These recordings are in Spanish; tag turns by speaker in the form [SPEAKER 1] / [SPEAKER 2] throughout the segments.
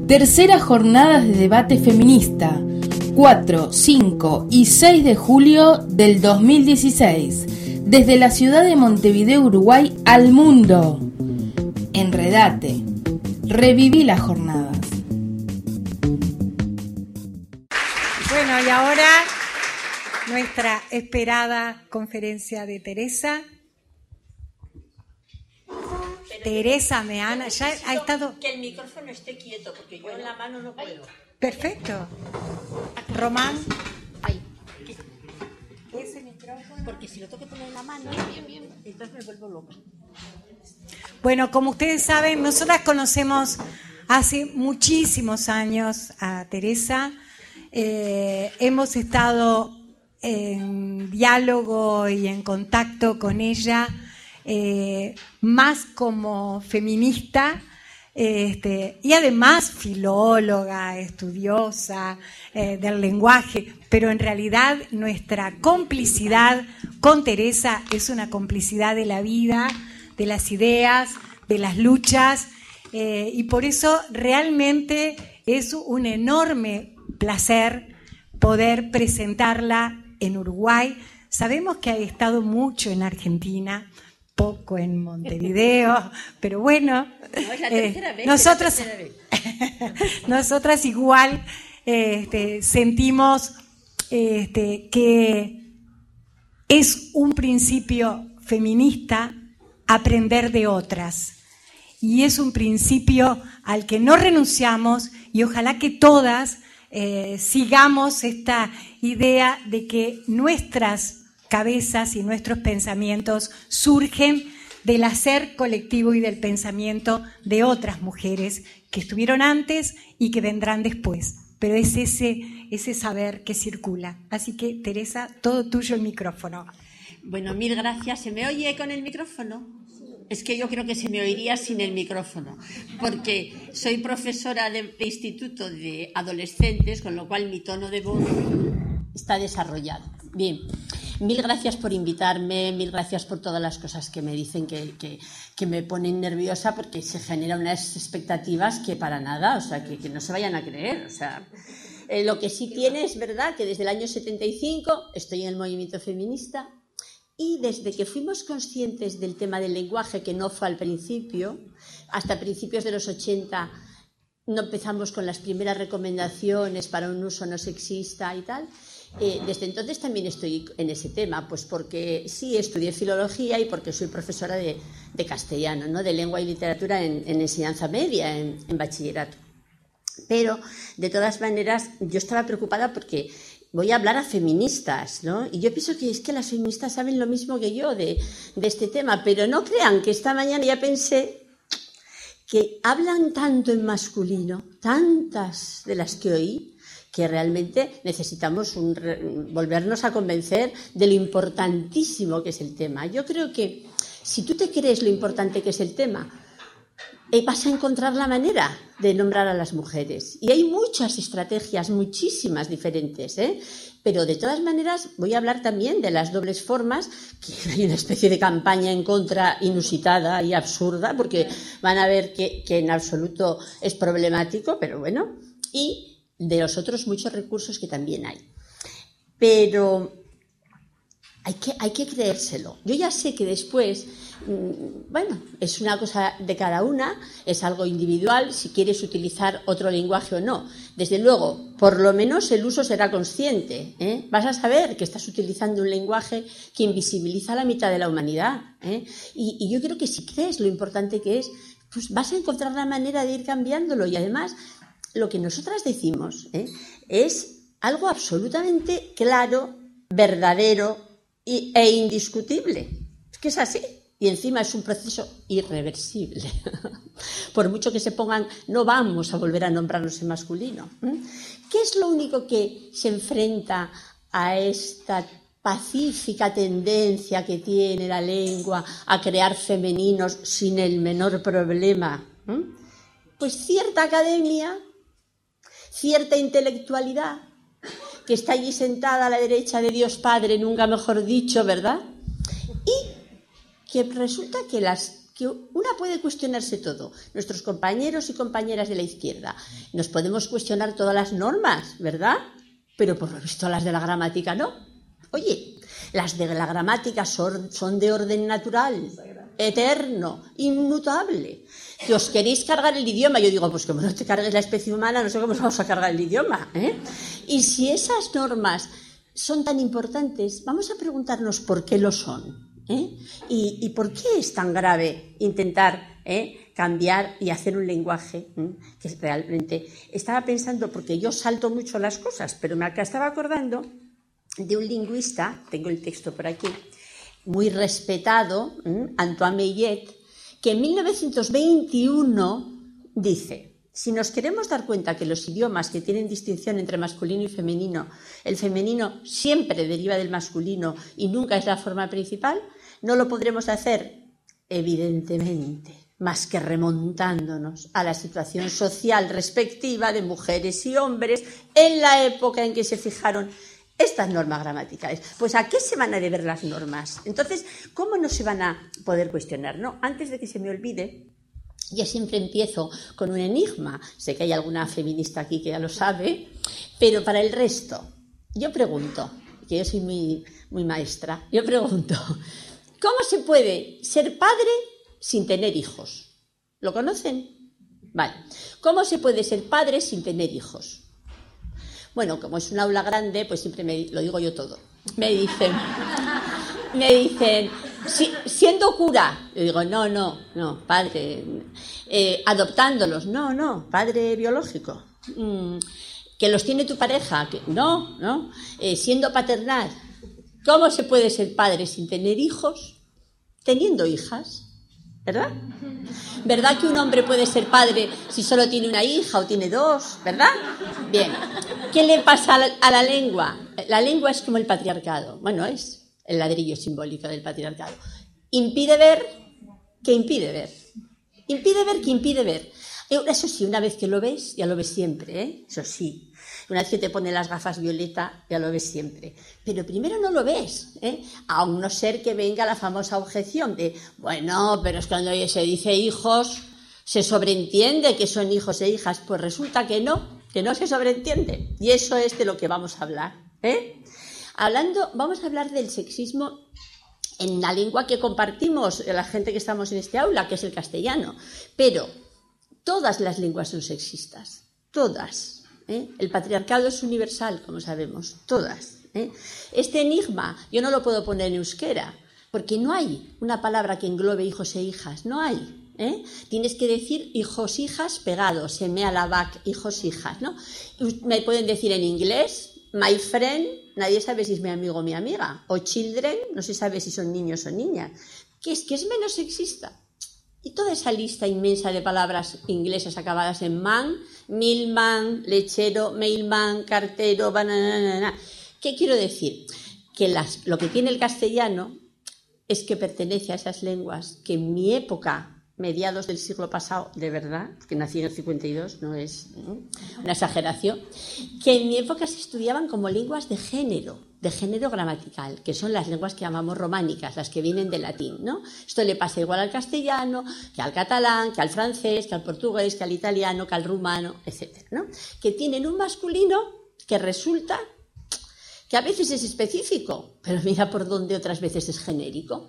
[SPEAKER 1] Tercera jornada de debate feminista, 4, 5 y 6 de julio del 2016, desde la ciudad de Montevideo, Uruguay, al mundo. Enredate, reviví las jornadas.
[SPEAKER 2] Bueno, y ahora nuestra esperada conferencia de Teresa. Teresa Meana, ya ha estado...
[SPEAKER 3] Que el micrófono esté quieto, porque yo en la mano no puedo.
[SPEAKER 2] Perfecto. Román.
[SPEAKER 3] Ahí.
[SPEAKER 2] Ese micrófono.
[SPEAKER 3] Porque si lo tengo que poner en la mano, entonces me vuelvo loca.
[SPEAKER 2] Bueno, como ustedes saben, nosotras conocemos hace muchísimos años a Teresa. Hemos estado en diálogo y en contacto con ella, más como feminista, y además filóloga, estudiosa del lenguaje, pero en realidad nuestra complicidad con Teresa es una complicidad de la vida, de las ideas, de las luchas, y por eso realmente es un enorme placer poder presentarla en Uruguay. Sabemos que ha estado mucho en Argentina, poco en Montevideo, pero bueno,
[SPEAKER 3] no, es la tercera vez,
[SPEAKER 2] nosotras igual sentimos que es un principio feminista aprender de otras, y es un principio al que no renunciamos, y ojalá que todas sigamos esta idea de que nuestras cabezas y nuestros pensamientos surgen del hacer colectivo y del pensamiento de otras mujeres que estuvieron antes y que vendrán después. Pero es ese saber que circula. Así que, Teresa, todo tuyo el micrófono.
[SPEAKER 3] Bueno, mil gracias. ¿Se me oye con el micrófono? Es que yo creo que se me oiría sin el micrófono, porque soy profesora de instituto de adolescentes, con lo cual mi tono de voz está desarrollado. Bien, mil gracias por invitarme, mil gracias por todas las cosas que me dicen que me ponen nerviosa, porque se generan unas expectativas que para nada, o sea, que no se vayan a creer. O sea, lo que sí tiene es verdad que desde el año 75 estoy en el movimiento feminista, y desde que fuimos conscientes del tema del lenguaje, que no fue al principio, hasta principios de los 80 no empezamos con las primeras recomendaciones para un uso no sexista y tal. Desde entonces también estoy en ese tema, pues porque sí estudié filología y porque soy profesora de castellano, ¿no? De lengua y literatura en enseñanza media, en bachillerato. Pero, de todas maneras, yo estaba preocupada porque voy a hablar a feministas, ¿no? Y yo pienso que es que las feministas saben lo mismo que yo de este tema, pero no crean que esta mañana ya pensé que hablan tanto en masculino, tantas de las que oí, que realmente necesitamos volvernos a convencer de lo importantísimo que es el tema. Yo creo que si tú te crees lo importante que es el tema, vas a encontrar la manera de nombrar a las mujeres. Y hay muchas estrategias, muchísimas diferentes, pero de todas maneras voy a hablar también de las dobles formas, que hay una especie de campaña en contra inusitada y absurda, porque van a ver que en absoluto es problemático, pero bueno, y de los otros muchos recursos que también hay. Pero hay que creérselo. Yo ya sé que después, bueno, es una cosa de cada una, es algo individual, si quieres utilizar otro lenguaje o no. Desde luego, por lo menos el uso será consciente, Vas a saber que estás utilizando un lenguaje que invisibiliza a la mitad de la humanidad, Y yo creo que si crees lo importante que es, pues vas a encontrar la manera de ir cambiándolo. Y además, lo que nosotras decimos es algo absolutamente claro, verdadero e indiscutible. Es que es así. Y encima es un proceso irreversible. Por mucho que se pongan, no vamos a volver a nombrarnos en masculino. ¿Qué es lo único que se enfrenta a esta pacífica tendencia que tiene la lengua a crear femeninos sin el menor problema? Pues cierta academia, cierta intelectualidad, que está allí sentada a la derecha de Dios Padre, nunca mejor dicho, ¿verdad? Y que resulta que las que una puede cuestionarse todo. Nuestros compañeros y compañeras de la izquierda nos podemos cuestionar todas las normas, ¿verdad? Pero por lo visto las de la gramática no. Oye, las de la gramática son de orden natural, eterno, inmutable. Que os queréis cargar el idioma. Yo digo, pues como no te cargues la especie humana, no sé cómo nos vamos a cargar el idioma, ¿eh? Y si esas normas son tan importantes, vamos a preguntarnos por qué lo son. ¿Y por qué es tan grave intentar cambiar y hacer un lenguaje que realmente... Estaba pensando, porque yo salto mucho las cosas, pero me estaba acordando de un lingüista, tengo el texto por aquí, muy respetado, Antoine Millet, que en 1921 dice: si nos queremos dar cuenta que los idiomas que tienen distinción entre masculino y femenino, el femenino siempre deriva del masculino y nunca es la forma principal, no lo podremos hacer, evidentemente, más que remontándonos a la situación social respectiva de mujeres y hombres en la época en que se fijaron estas normas gramaticales. Pues ¿a qué se van a deber las normas? Entonces, ¿cómo no se van a poder cuestionar? ¿No? Antes de que se me olvide, yo siempre empiezo con un enigma. Sé que hay alguna feminista aquí que ya lo sabe, pero para el resto, yo pregunto, que yo soy muy maestra, yo pregunto, ¿cómo se puede ser padre sin tener hijos? ¿Lo conocen? Vale. ¿Cómo se puede ser padre sin tener hijos? Bueno, como es un aula grande, pues siempre lo digo yo todo. Me dicen, siendo cura. Yo digo, no, padre. Adoptándolos, no, padre biológico. Que los tiene tu pareja, no. Siendo paternal. ¿Cómo se puede ser padre sin tener hijos? Teniendo hijas, ¿verdad? ¿Verdad que un hombre puede ser padre si solo tiene una hija o tiene dos? ¿Verdad? Bien. ¿Qué le pasa a la lengua? La lengua es como el patriarcado. Bueno, es el ladrillo simbólico del patriarcado. Impide ver, que impide ver. Impide ver, que impide ver. Eso sí, una vez que lo ves, ya lo ves siempre, ¿eh? Eso sí. Una vez que te pone las gafas violeta, ya lo ves siempre. Pero primero no lo ves, ¿eh? Aún no ser que venga la famosa objeción de, bueno, pero es cuando se dice hijos, se sobreentiende que son hijos e hijas. Pues resulta que no se sobreentiende. Y eso es de lo que vamos a hablar, ¿eh? Vamos a hablar del sexismo en la lengua que compartimos la gente que estamos en este aula, que es el castellano. Pero todas las lenguas son sexistas, todas. El patriarcado es universal, como sabemos, todas. Este enigma yo no lo puedo poner en euskera, porque no hay una palabra que englobe hijos e hijas, no hay. Tienes que decir hijos, hijas pegados, semea la vac, hijos, hijas, ¿no? Me pueden decir en inglés, my friend, nadie sabe si es mi amigo o mi amiga, o children, no se sabe si son niños o niñas, que es menos sexista. Y toda esa lista inmensa de palabras inglesas acabadas en man, milman, lechero, mailman, cartero, banana. ¿Qué quiero decir? Que lo que tiene el castellano es que pertenece a esas lenguas que en mi época, mediados del siglo pasado, de verdad, que nací en el 52, no es una exageración, que en mi época se estudiaban como lenguas de género gramatical, que son las lenguas que llamamos románicas, las que vienen del latín, ¿no? Esto le pasa igual al castellano, que al catalán, que al francés, que al portugués, que al italiano, que al rumano, etcétera, ¿no? Que tienen un masculino que resulta que a veces es específico, pero mira por dónde otras veces es genérico.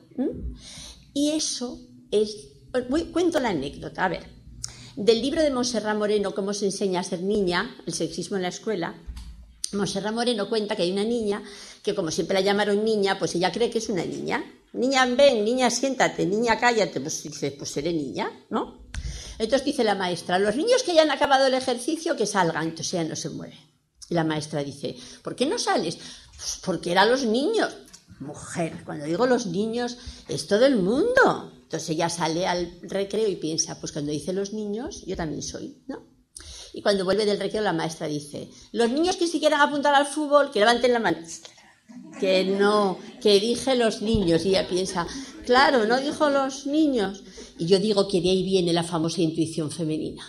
[SPEAKER 3] Y eso es... Cuento la anécdota, a ver. Del libro de Montserrat Moreno, Cómo se enseña a ser niña, el sexismo en la escuela, Montserrat Moreno cuenta que hay una niña que, como siempre la llamaron niña, pues ella cree que es una niña. Niña, ven, niña, siéntate, niña, cállate. Pues dice, pues seré niña, ¿no? Entonces dice la maestra, los niños que ya han acabado el ejercicio, que salgan. Entonces ella no se mueve. Y la maestra dice, ¿por qué no sales? Pues porque eran los niños. Mujer, cuando digo los niños, es todo el mundo. Entonces ella sale al recreo y piensa, pues cuando dice los niños, yo también soy, ¿no? Y cuando vuelve del recreo la maestra dice, los niños que si quieran apuntar al fútbol, que levanten la mano. Que no, que dije los niños. Y ella piensa, claro, no dijo los niños. Y yo digo que de ahí viene la famosa intuición femenina,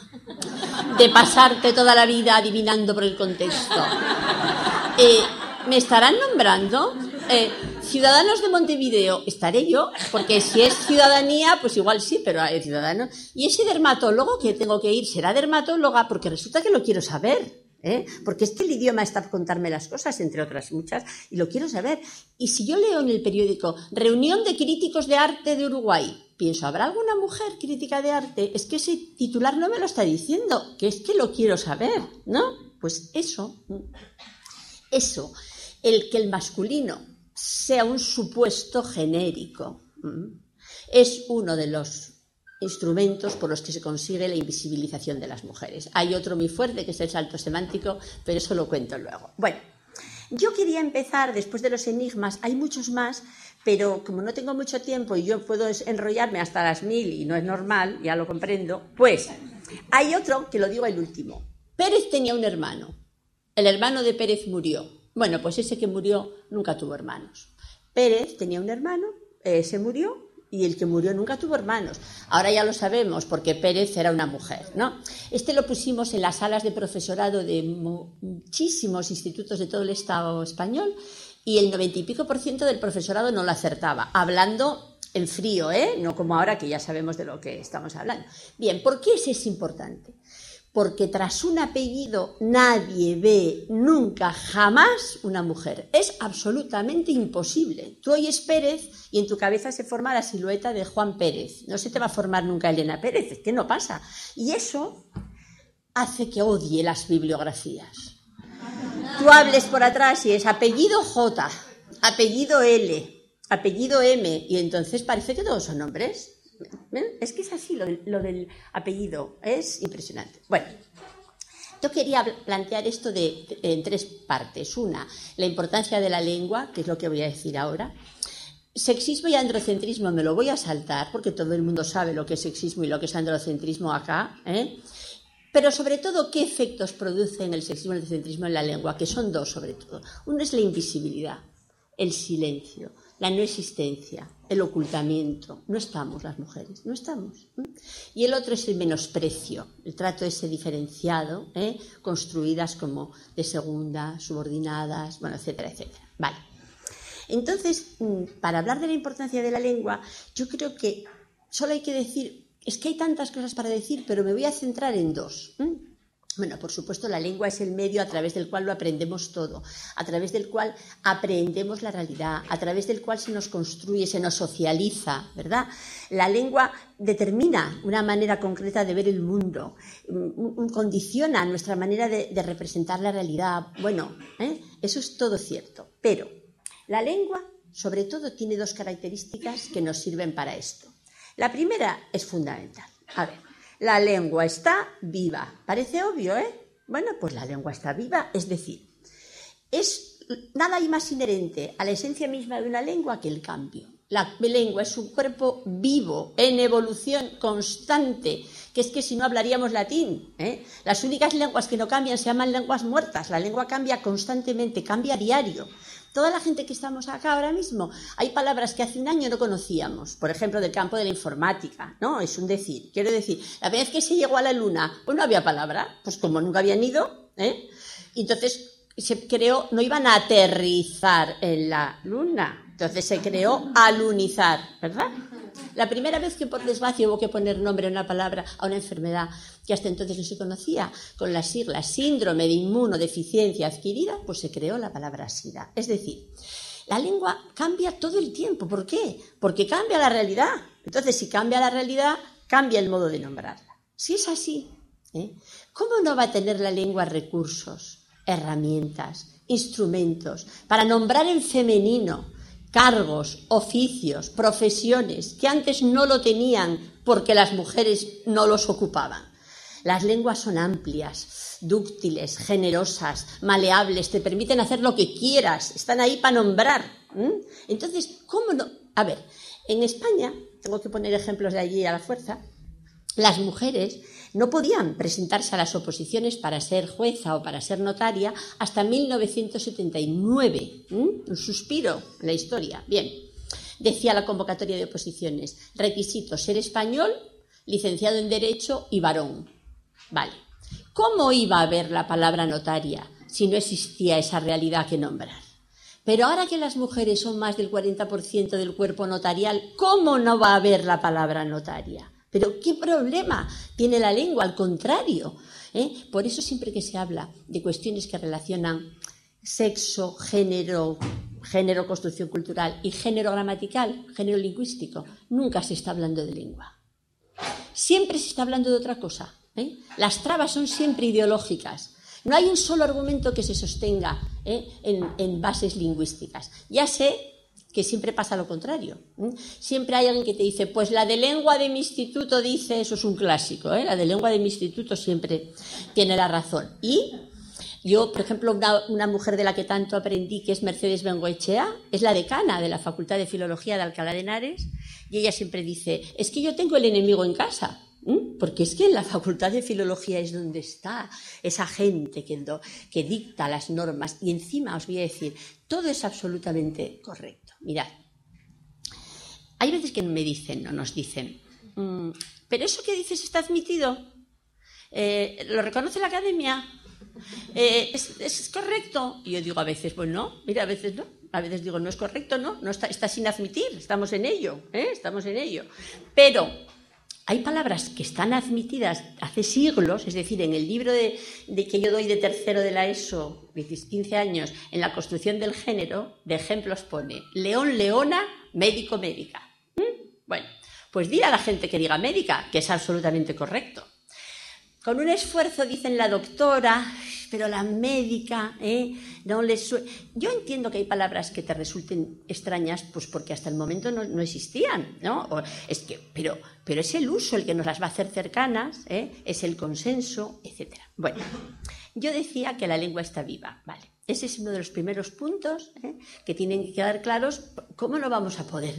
[SPEAKER 3] de pasarte toda la vida adivinando por el contexto. ¿Me estarán nombrando? Ciudadanos de Montevideo, estaré yo, porque si es ciudadanía, pues igual sí, pero hay ciudadanos. Y ese dermatólogo que tengo que ir, será dermatóloga, porque resulta que lo quiero saber, porque es que el idioma está por contarme las cosas, entre otras muchas, y lo quiero saber. Y si yo leo en el periódico, Reunión de Críticos de Arte de Uruguay, pienso, ¿habrá alguna mujer crítica de arte? Es que ese titular no me lo está diciendo, que es que lo quiero saber, ¿no? Pues eso, el que el masculino sea un supuesto genérico, es uno de los instrumentos por los que se consigue la invisibilización de las mujeres. Hay otro muy fuerte, que es el salto semántico, pero eso lo cuento luego. Bueno, yo quería empezar, después de los enigmas, hay muchos más, pero como no tengo mucho tiempo y yo puedo enrollarme hasta las 1000 y no es normal, ya lo comprendo, pues hay otro que lo digo el último. Pérez tenía un hermano. El hermano de Pérez murió. Bueno, pues ese que murió nunca tuvo hermanos. Pérez tenía un hermano, se murió, y el que murió nunca tuvo hermanos. Ahora ya lo sabemos, porque Pérez era una mujer, ¿no? Este lo pusimos en las salas de profesorado de muchísimos institutos de todo el Estado español, y el 90 y pico % del profesorado no lo acertaba, hablando en frío, no como ahora que ya sabemos de lo que estamos hablando. Bien, ¿por qué ese es importante? Porque tras un apellido nadie ve nunca, jamás una mujer. Es absolutamente imposible. Tú oyes Pérez y en tu cabeza se forma la silueta de Juan Pérez. No se te va a formar nunca Elena Pérez, es que no pasa. Y eso hace que odie las bibliografías. Tú hables por atrás y es apellido J, apellido L, apellido M, y entonces parece que todos son hombres. Es que es así, lo del apellido es impresionante. Bueno, yo quería plantear esto en 3 partes. Una, la importancia de la lengua, que es lo que voy a decir ahora. Sexismo y androcentrismo me lo voy a saltar, porque todo el mundo sabe lo que es sexismo y lo que es androcentrismo acá, Pero sobre todo, ¿qué efectos producen el sexismo y el androcentrismo en la lengua? Que son 2 sobre todo. Uno es la invisibilidad, el silencio, la no existencia, el ocultamiento. No estamos las mujeres, no estamos. Y el otro es el menosprecio, el trato ese diferenciado, construidas como de segunda, subordinadas, bueno, etcétera, etcétera. Vale. Entonces, para hablar de la importancia de la lengua, yo creo que solo hay que decir, es que hay tantas cosas para decir, pero me voy a centrar en 2. Bueno, por supuesto, la lengua es el medio a través del cual lo aprendemos todo, a través del cual aprendemos la realidad, a través del cual se nos construye, se nos socializa, ¿verdad? La lengua determina una manera concreta de ver el mundo, condiciona nuestra manera de representar la realidad. Bueno, eso es todo cierto, pero la lengua, sobre todo, tiene 2 características que nos sirven para esto. La primera es fundamental. A ver, la lengua está viva. Parece obvio, Bueno, pues la lengua está viva, es decir, nada hay más inherente a la esencia misma de una lengua que el cambio. La lengua es un cuerpo vivo, en evolución constante, que es que si no hablaríamos latín. Las únicas lenguas que no cambian se llaman lenguas muertas. La lengua cambia constantemente, cambia a diario. Toda la gente que estamos acá ahora mismo, hay palabras que hace un año no conocíamos, por ejemplo, del campo de la informática, ¿no? Es un decir. Quiero decir, la vez que se llegó a la Luna, pues no había palabra, pues como nunca habían ido, y entonces se creó, no iban a aterrizar en la Luna, entonces se creó alunizar, ¿verdad? La primera vez que por desgracia hubo que poner nombre a una palabra, a una enfermedad que hasta entonces no se conocía, con las siglas síndrome de inmunodeficiencia adquirida, pues se creó la palabra SIDA. Es decir, la lengua cambia todo el tiempo. ¿Por qué? Porque cambia la realidad. Entonces, si cambia la realidad, cambia el modo de nombrarla. Si es así, ¿cómo no va a tener la lengua recursos, herramientas, instrumentos para nombrar en femenino cargos, oficios, profesiones que antes no lo tenían porque las mujeres no los ocupaban? Las lenguas son amplias, dúctiles, generosas, maleables, te permiten hacer lo que quieras, están ahí para nombrar. Entonces, ¿cómo no? A ver, en España, tengo que poner ejemplos de allí a la fuerza, las mujeres no podían presentarse a las oposiciones para ser jueza o para ser notaria hasta 1979. Un suspiro en la historia. Bien, decía la convocatoria de oposiciones, requisitos: ser español, licenciado en Derecho y varón. Vale. ¿Cómo iba a haber la palabra notaria si no existía esa realidad que nombrar? Pero ahora que las mujeres son más del 40% del cuerpo notarial, ¿cómo no va a haber la palabra notaria? Pero ¿qué problema tiene la lengua? Al contrario, Por eso siempre que se habla de cuestiones que relacionan sexo, género, construcción cultural y género gramatical, género lingüístico, nunca se está hablando de lengua. Siempre se está hablando de otra cosa. Las trabas son siempre ideológicas. No hay un solo argumento que se sostenga en bases lingüísticas. Ya sé que siempre pasa lo contrario. Siempre hay alguien que te dice, pues la de lengua de mi instituto dice, eso es un clásico, la de lengua de mi instituto siempre tiene la razón. Y yo, por ejemplo, una mujer de la que tanto aprendí, que es Mercedes Bengoechea, es la decana de la Facultad de Filología de Alcalá de Henares, y ella siempre dice, es que yo tengo el enemigo en casa. Porque es que en la Facultad de Filología es donde está esa gente que dicta las normas, y encima os voy a decir, todo es absolutamente correcto. Mirad, hay veces que me dicen, o nos dicen, pero eso que dices está admitido, ¿lo reconoce la academia? ¿Es correcto? Y yo digo a veces, pues no, mira, a veces no. A veces digo, no es correcto, no está sin admitir, estamos en ello, estamos en ello. Pero hay palabras que están admitidas hace siglos, es decir, en el libro de que yo doy de tercero de la ESO, 15 años, en la construcción del género, de ejemplos pone león, leona, médico, médica. Bueno, pues dile a la gente que diga médica, que es absolutamente correcto. Con un esfuerzo dicen la doctora, pero la médica, no les suena. Yo entiendo que hay palabras que te resulten extrañas, pues porque hasta el momento no existían, ¿no? Pero es el uso el que nos las va a hacer cercanas, es el consenso, etc. Bueno, yo decía que la lengua está viva, ¿vale? Ese es uno de los primeros puntos que tienen que quedar claros. ¿Cómo no vamos a poder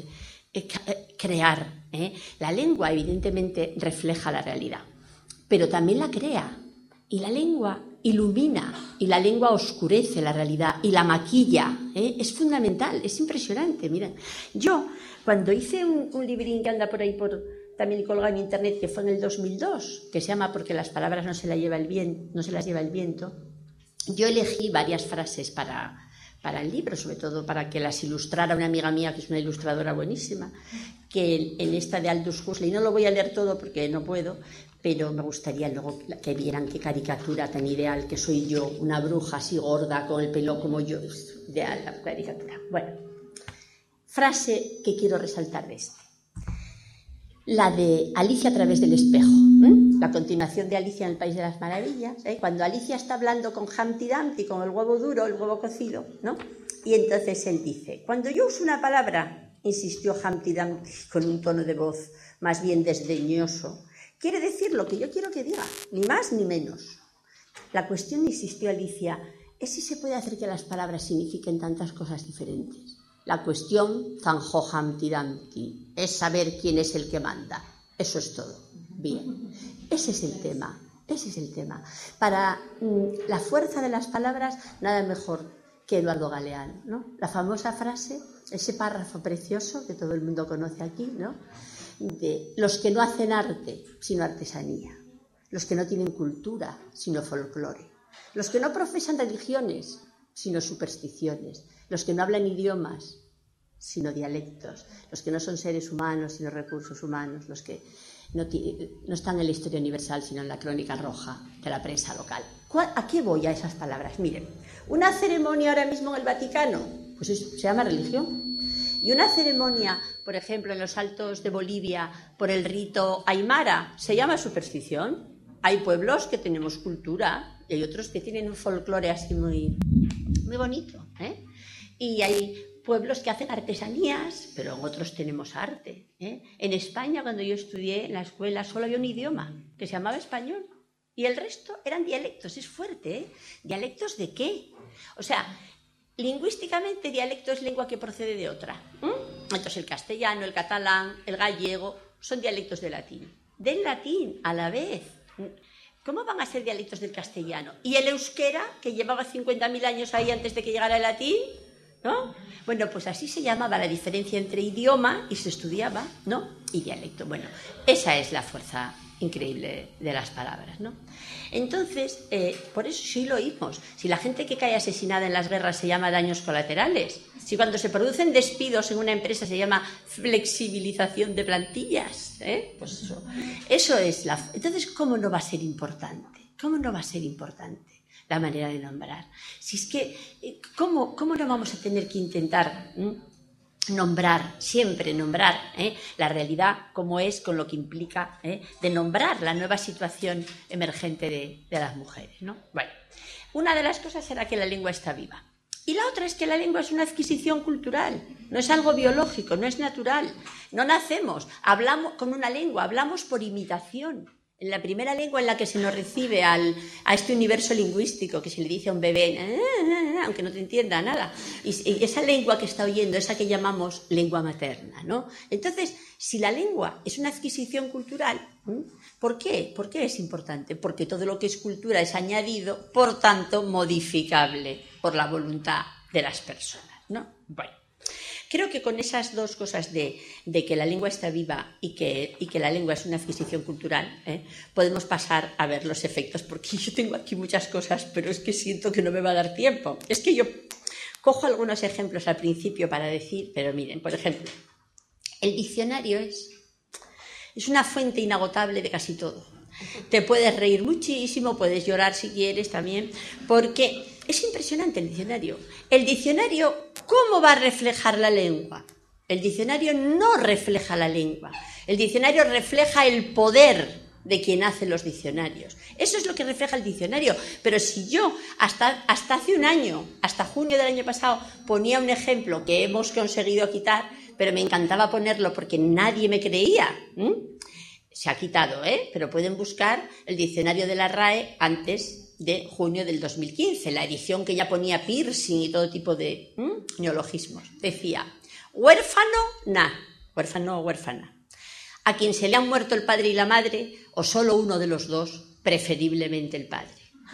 [SPEAKER 3] crear? La lengua, evidentemente, refleja la realidad, pero también la crea, y la lengua ilumina, y la lengua oscurece la realidad, y la maquilla, es fundamental, es impresionante. Miren, yo cuando hice un librín que anda por ahí también colgado en internet, que fue en el 2002, que se llama Porque las palabras no se las lleva el viento, yo elegí varias frases para el libro, sobre todo para que las ilustrara una amiga mía, que es una ilustradora buenísima, que en esta de Aldous Huxley, no lo voy a leer todo porque no puedo, pero me gustaría luego que vieran qué caricatura tan ideal, que soy yo, una bruja así gorda con el pelo como yo, ideal la caricatura. Bueno, frase que quiero resaltar de este, la de Alicia a través del espejo, la continuación de Alicia en el País de las Maravillas, cuando Alicia está hablando con Humpty Dumpty, con el huevo duro, el huevo cocido, ¿no? Y entonces él dice, cuando yo uso una palabra, insistió Humpty Dumpty con un tono de voz más bien desdeñoso, quiere decir lo que yo quiero que diga, ni más ni menos. La cuestión, insistió Alicia, es si se puede hacer que las palabras signifiquen tantas cosas diferentes. La cuestión, zanjó Humpty Dumpty, es saber quién es el que manda. Eso es todo. Bien, ese es el tema. Para la fuerza de las palabras, nada mejor que Eduardo Galeano, ¿no? La famosa frase, ese párrafo precioso que todo el mundo conoce aquí, ¿no? De los que no hacen arte, sino artesanía, los que no tienen cultura, sino folclore, los que no profesan religiones, sino supersticiones, los que no hablan idiomas, sino dialectos, los que no son seres humanos, sino recursos humanos, los que no están en la historia universal, sino en la crónica roja de la prensa local. ¿A qué voy a esas palabras? Miren, una ceremonia ahora mismo en el Vaticano, pues se llama religión. Y una ceremonia, por ejemplo, en los Altos de Bolivia, por el rito aymara, se llama superstición. Hay pueblos que tenemos cultura y hay otros que tienen un folclore así muy, muy bonito, Y hay pueblos que hacen artesanías, pero en otros tenemos arte. En España, cuando yo estudié en la escuela, solo había un idioma que se llamaba español y el resto eran dialectos. Es fuerte, ¿Dialectos de qué? O sea, lingüísticamente, dialecto es lengua que procede de otra. Entonces, el castellano, el catalán, el gallego, son dialectos del latín. Del latín, a la vez. ¿Cómo van a ser dialectos del castellano? ¿Y el euskera, que llevaba 50.000 años ahí antes de que llegara el latín? ¿No? Bueno, pues así se llamaba la diferencia entre idioma, y se estudiaba, ¿no? Y dialecto. Bueno, esa es la fuerza increíble de las palabras, ¿no? Entonces, por eso sí lo oímos. Si la gente que cae asesinada en las guerras se llama daños colaterales, si cuando se producen despidos en una empresa se llama flexibilización de plantillas, pues eso es la... Entonces, ¿cómo no va a ser importante? ¿Cómo no va a ser importante la manera de nombrar? Si es que, ¿cómo no vamos a tener que intentar nombrar, siempre nombrar la realidad como es, con lo que implica de nombrar la nueva situación emergente de las mujeres, ¿no? Bueno, una de las cosas será que la lengua está viva. Y la otra es que la lengua es una adquisición cultural, no es algo biológico, no es natural. No nacemos, hablamos con una lengua, hablamos por imitación. En la primera lengua en la que se nos recibe a este universo lingüístico que se le dice a un bebé, aunque no te entienda nada, y esa lengua que está oyendo, esa que llamamos lengua materna, ¿no? Entonces, si la lengua es una adquisición cultural, ¿por qué? ¿Por qué es importante? Porque todo lo que es cultura es añadido, por tanto, modificable por la voluntad de las personas, ¿no? Bueno. Creo que con esas dos cosas de que la lengua está viva y que la lengua es una adquisición cultural, podemos pasar a ver los efectos, porque yo tengo aquí muchas cosas, pero es que siento que no me va a dar tiempo. Es que yo cojo algunos ejemplos al principio para decir, pero miren, por ejemplo, el diccionario es una fuente inagotable de casi todo. Te puedes reír muchísimo, puedes llorar si quieres también, porque es impresionante el diccionario. El diccionario, ¿cómo va a reflejar la lengua? El diccionario no refleja la lengua. El diccionario refleja el poder de quien hace los diccionarios. Eso es lo que refleja el diccionario. Pero si yo hasta hace un año, hasta junio del año pasado, ponía un ejemplo que hemos conseguido quitar, pero me encantaba ponerlo porque nadie me creía, se ha quitado, pero pueden buscar el diccionario de la RAE antes de junio del 2015, la edición que ya ponía piercing y todo tipo de neologismos. Decía, huérfano o huérfana, a quien se le han muerto el padre y la madre, o solo uno de los dos, preferiblemente el padre.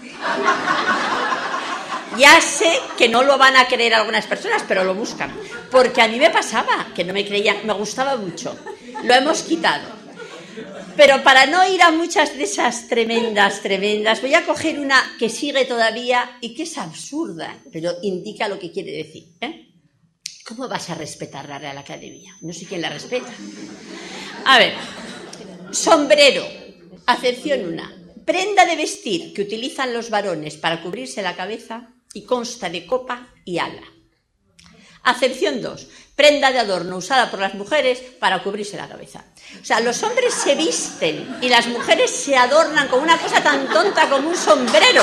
[SPEAKER 3] Ya sé que no lo van a creer algunas personas, pero lo buscan, porque a mí me pasaba, que no me creían, me gustaba mucho. Lo hemos quitado. Pero para no ir a muchas de esas tremendas, voy a coger una que sigue todavía y que es absurda, pero indica lo que quiere decir. ¿Cómo vas a respetar la Real Academia? No sé quién la respeta. A ver, sombrero, acepción 1. Prenda de vestir que utilizan los varones para cubrirse la cabeza y consta de copa y ala. Acepción 2. Prenda de adorno usada por las mujeres para cubrirse la cabeza. O sea, los hombres se visten y las mujeres se adornan con una cosa tan tonta como un sombrero.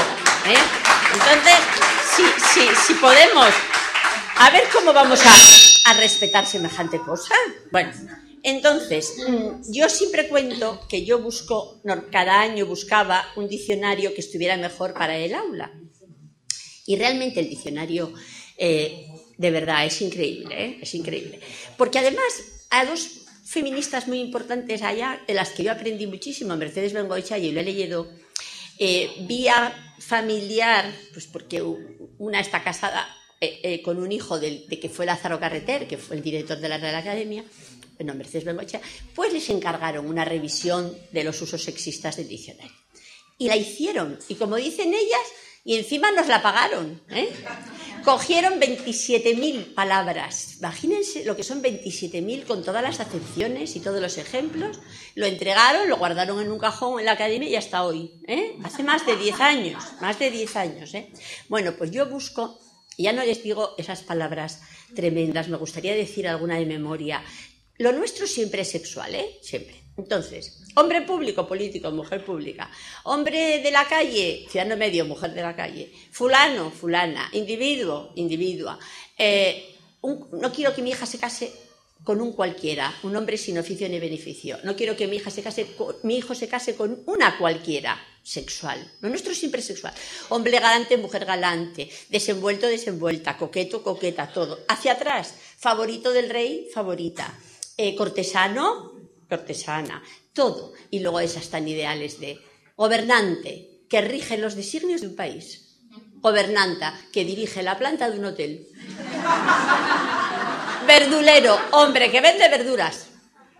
[SPEAKER 3] Entonces, si podemos, a ver cómo vamos a respetar semejante cosa. Bueno, entonces, yo siempre cuento que yo cada año buscaba un diccionario que estuviera mejor para el aula. Y realmente el diccionario... de verdad, es increíble, es increíble. Porque además, a dos feministas muy importantes allá, de las que yo aprendí muchísimo, Mercedes Bengoechea, y lo he leído vía familiar, pues porque una está casada con un hijo de que fue Lázaro Carreter, que fue el director de la Real Academia, Mercedes Bengoechea, pues les encargaron una revisión de los usos sexistas del diccionario. Y la hicieron, y como dicen ellas, y encima nos la pagaron, Cogieron 27.000 palabras. Imagínense lo que son 27.000 con todas las acepciones y todos los ejemplos. Lo entregaron, lo guardaron en un cajón en la academia y hasta hoy. Hace más de 10 años. Bueno, pues yo busco, y ya no les digo esas palabras tremendas, me gustaría decir alguna de memoria. Lo nuestro siempre es sexual, siempre. Entonces, hombre público, político, mujer pública. Hombre de la calle, ciudadano medio, mujer de la calle. Fulano, fulana, individuo, individua. No quiero que mi hija se case con un cualquiera, un hombre sin oficio ni beneficio. No quiero que mi hijo se case con una cualquiera, sexual. Lo nuestro siempre es sexual. Hombre galante, mujer galante. Desenvuelto, desenvuelta. Coqueto, coqueta, todo. Hacia atrás, favorito del rey, favorita. Cortesano, cortesana, todo. Y luego esas tan ideales de gobernante, que rige los designios de un país. Gobernanta, que dirige la planta de un hotel. Verdulero, hombre que vende verduras.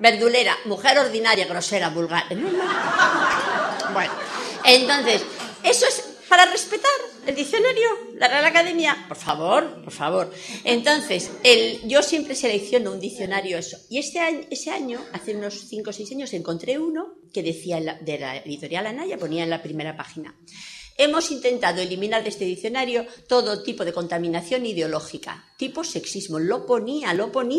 [SPEAKER 3] verdulera, mujer ordinaria, grosera, vulgar. Bueno, entonces, eso es para respetar el diccionario, la Real Academia. Por favor, por favor. Entonces, yo siempre selecciono un diccionario eso. Y ese año, hace unos 5 o 6 años, encontré uno que decía, de la editorial Anaya, ponía en la primera página: hemos intentado eliminar de este diccionario todo tipo de contaminación ideológica, tipo sexismo. Lo ponía.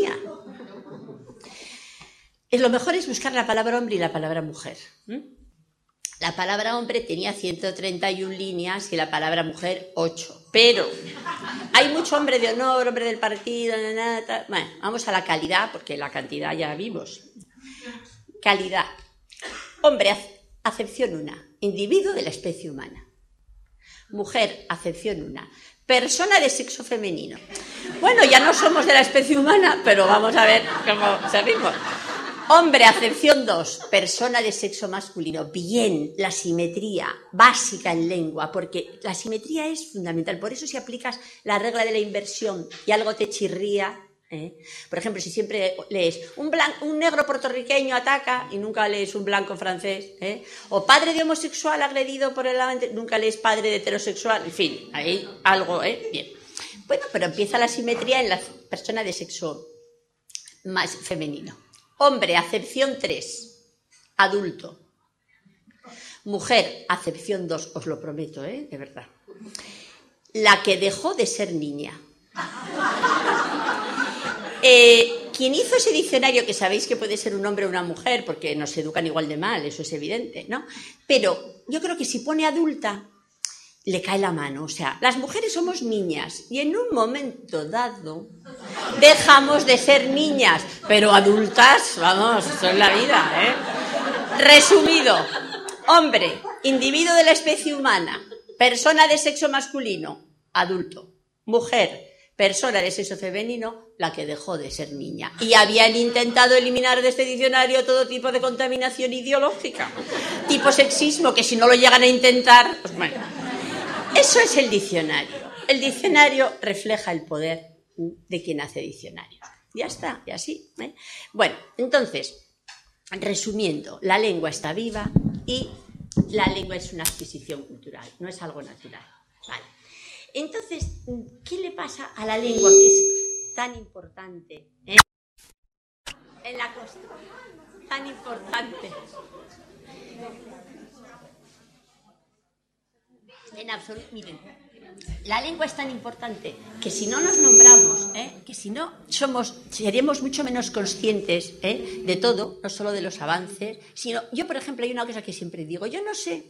[SPEAKER 3] Lo mejor es buscar la palabra hombre y la palabra mujer. La palabra hombre tenía 131 líneas y la palabra mujer 8. Pero hay mucho hombre de honor, hombre del partido. Bueno, vamos a la calidad, porque la cantidad ya vimos. Calidad. Hombre, acepción 1. Individuo de la especie humana. Mujer, acepción 1. Persona de sexo femenino. Bueno, ya no somos de la especie humana, pero vamos a ver cómo seguimos. Hombre, acepción 2, persona de sexo masculino. Bien, la simetría básica en lengua, porque la simetría es fundamental. Por eso si aplicas la regla de la inversión y algo te chirría, por ejemplo, si siempre lees un negro puertorriqueño ataca y nunca lees un blanco francés, o padre de homosexual agredido por el amante, nunca lees padre de heterosexual, en fin, hay algo, bien. Bueno, pero empieza la simetría en la persona de sexo más femenino. Hombre, acepción 3, adulto. Mujer, acepción 2, os lo prometo, de verdad. La que dejó de ser niña. Quien hizo ese diccionario, que sabéis que puede ser un hombre o una mujer, porque nos educan igual de mal, eso es evidente, ¿no? Pero yo creo que si pone adulta, le cae la mano. O sea, las mujeres somos niñas y en un momento dado dejamos de ser niñas, pero adultas, vamos, eso es la vida, Resumido: hombre, individuo de la especie humana, persona de sexo masculino, adulto. Mujer, persona de sexo femenino, la que dejó de ser niña. Y habían intentado eliminar de este diccionario todo tipo de contaminación ideológica, tipo sexismo, que si no lo llegan a intentar, pues bueno. Eso es el diccionario. El diccionario refleja el poder de quien hace diccionarios. Ya está, y así. Bueno, entonces, resumiendo, la lengua está viva y la lengua es una adquisición cultural, no es algo natural. Vale. Entonces, ¿qué le pasa a la lengua que es tan importante en la costa? Tan importante. En absoluto, miren, la lengua es tan importante que si no nos nombramos, que si no seríamos mucho menos conscientes de todo, no solo de los avances, sino, yo por ejemplo hay una cosa que siempre digo, yo no sé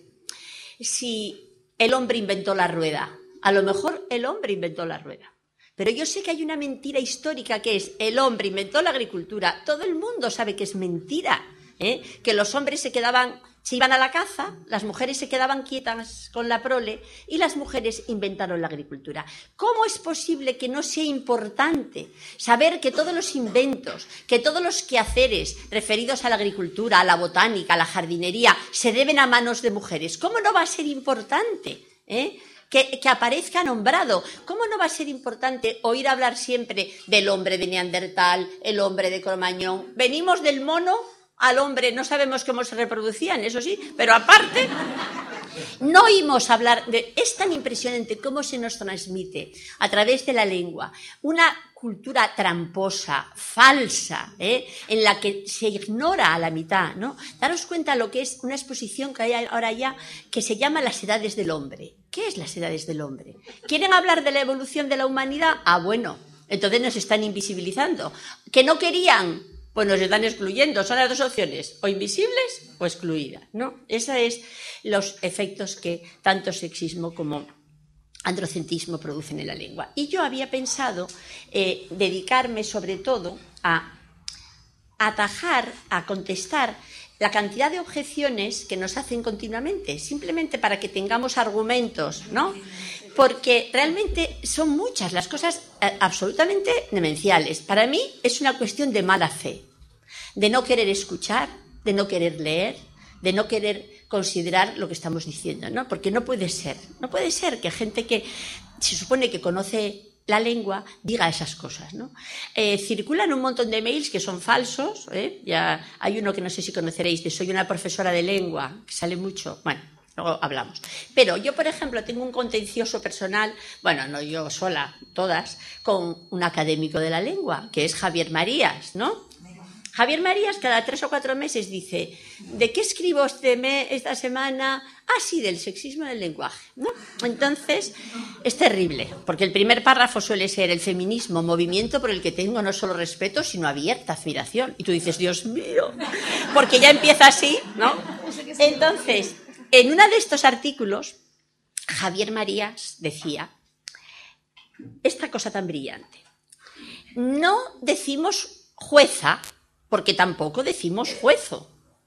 [SPEAKER 3] si el hombre inventó la rueda, a lo mejor el hombre inventó la rueda, pero yo sé que hay una mentira histórica que es el hombre inventó la agricultura. Todo el mundo sabe que es mentira, que los hombres se iban a la caza, las mujeres se quedaban quietas con la prole y las mujeres inventaron la agricultura. ¿Cómo es posible que no sea importante saber que todos los inventos, que todos los quehaceres referidos a la agricultura, a la botánica, a la jardinería, se deben a manos de mujeres? ¿Cómo no va a ser importante que aparezca nombrado? ¿Cómo no va a ser importante oír hablar siempre del hombre de Neandertal, el hombre de Cro-Magnon? Venimos del mono al hombre, no sabemos cómo se reproducían, eso sí, pero aparte no oímos hablar de... Es tan impresionante cómo se nos transmite a través de la lengua una cultura tramposa, falsa, en la que se ignora a la mitad, ¿no? Daros cuenta lo que es una exposición que hay ahora ya que se llama Las edades del hombre. ¿Qué es las edades del hombre? ¿Quieren hablar de la evolución de la humanidad? Ah, bueno, entonces nos están invisibilizando. ¿Que no querían? Pues nos están excluyendo. Son las dos opciones, o invisibles o excluidas, ¿no? Esos son los efectos que tanto sexismo como androcentrismo producen en la lengua. Y yo había pensado dedicarme sobre todo a atajar, a contestar la cantidad de objeciones que nos hacen continuamente, simplemente para que tengamos argumentos, ¿no? Porque realmente son muchas las cosas absolutamente demenciales. Para mí es una cuestión de mala fe, de no querer escuchar, de no querer leer, de no querer considerar lo que estamos diciendo, ¿no? Porque no puede ser que gente que se supone que conoce la lengua diga esas cosas, ¿no? Circulan un montón de mails que son falsos, ya hay uno que no sé si conoceréis, de soy una profesora de lengua, que sale mucho, bueno, luego hablamos. Pero yo, por ejemplo, tengo un contencioso personal, bueno, no yo sola, todas, con un académico de la lengua, que es Javier Marías, ¿no? Javier Marías cada 3 o 4 meses dice, ¿de qué escribo esta semana? Ah, sí, del sexismo del lenguaje, ¿no? Entonces, es terrible, porque el primer párrafo suele ser el feminismo, movimiento por el que tengo no solo respeto, sino abierta admiración. Y tú dices, Dios mío, porque ya empieza así, ¿no? Entonces, en uno de estos artículos, Javier Marías decía esta cosa tan brillante. No decimos jueza, porque tampoco decimos juezo.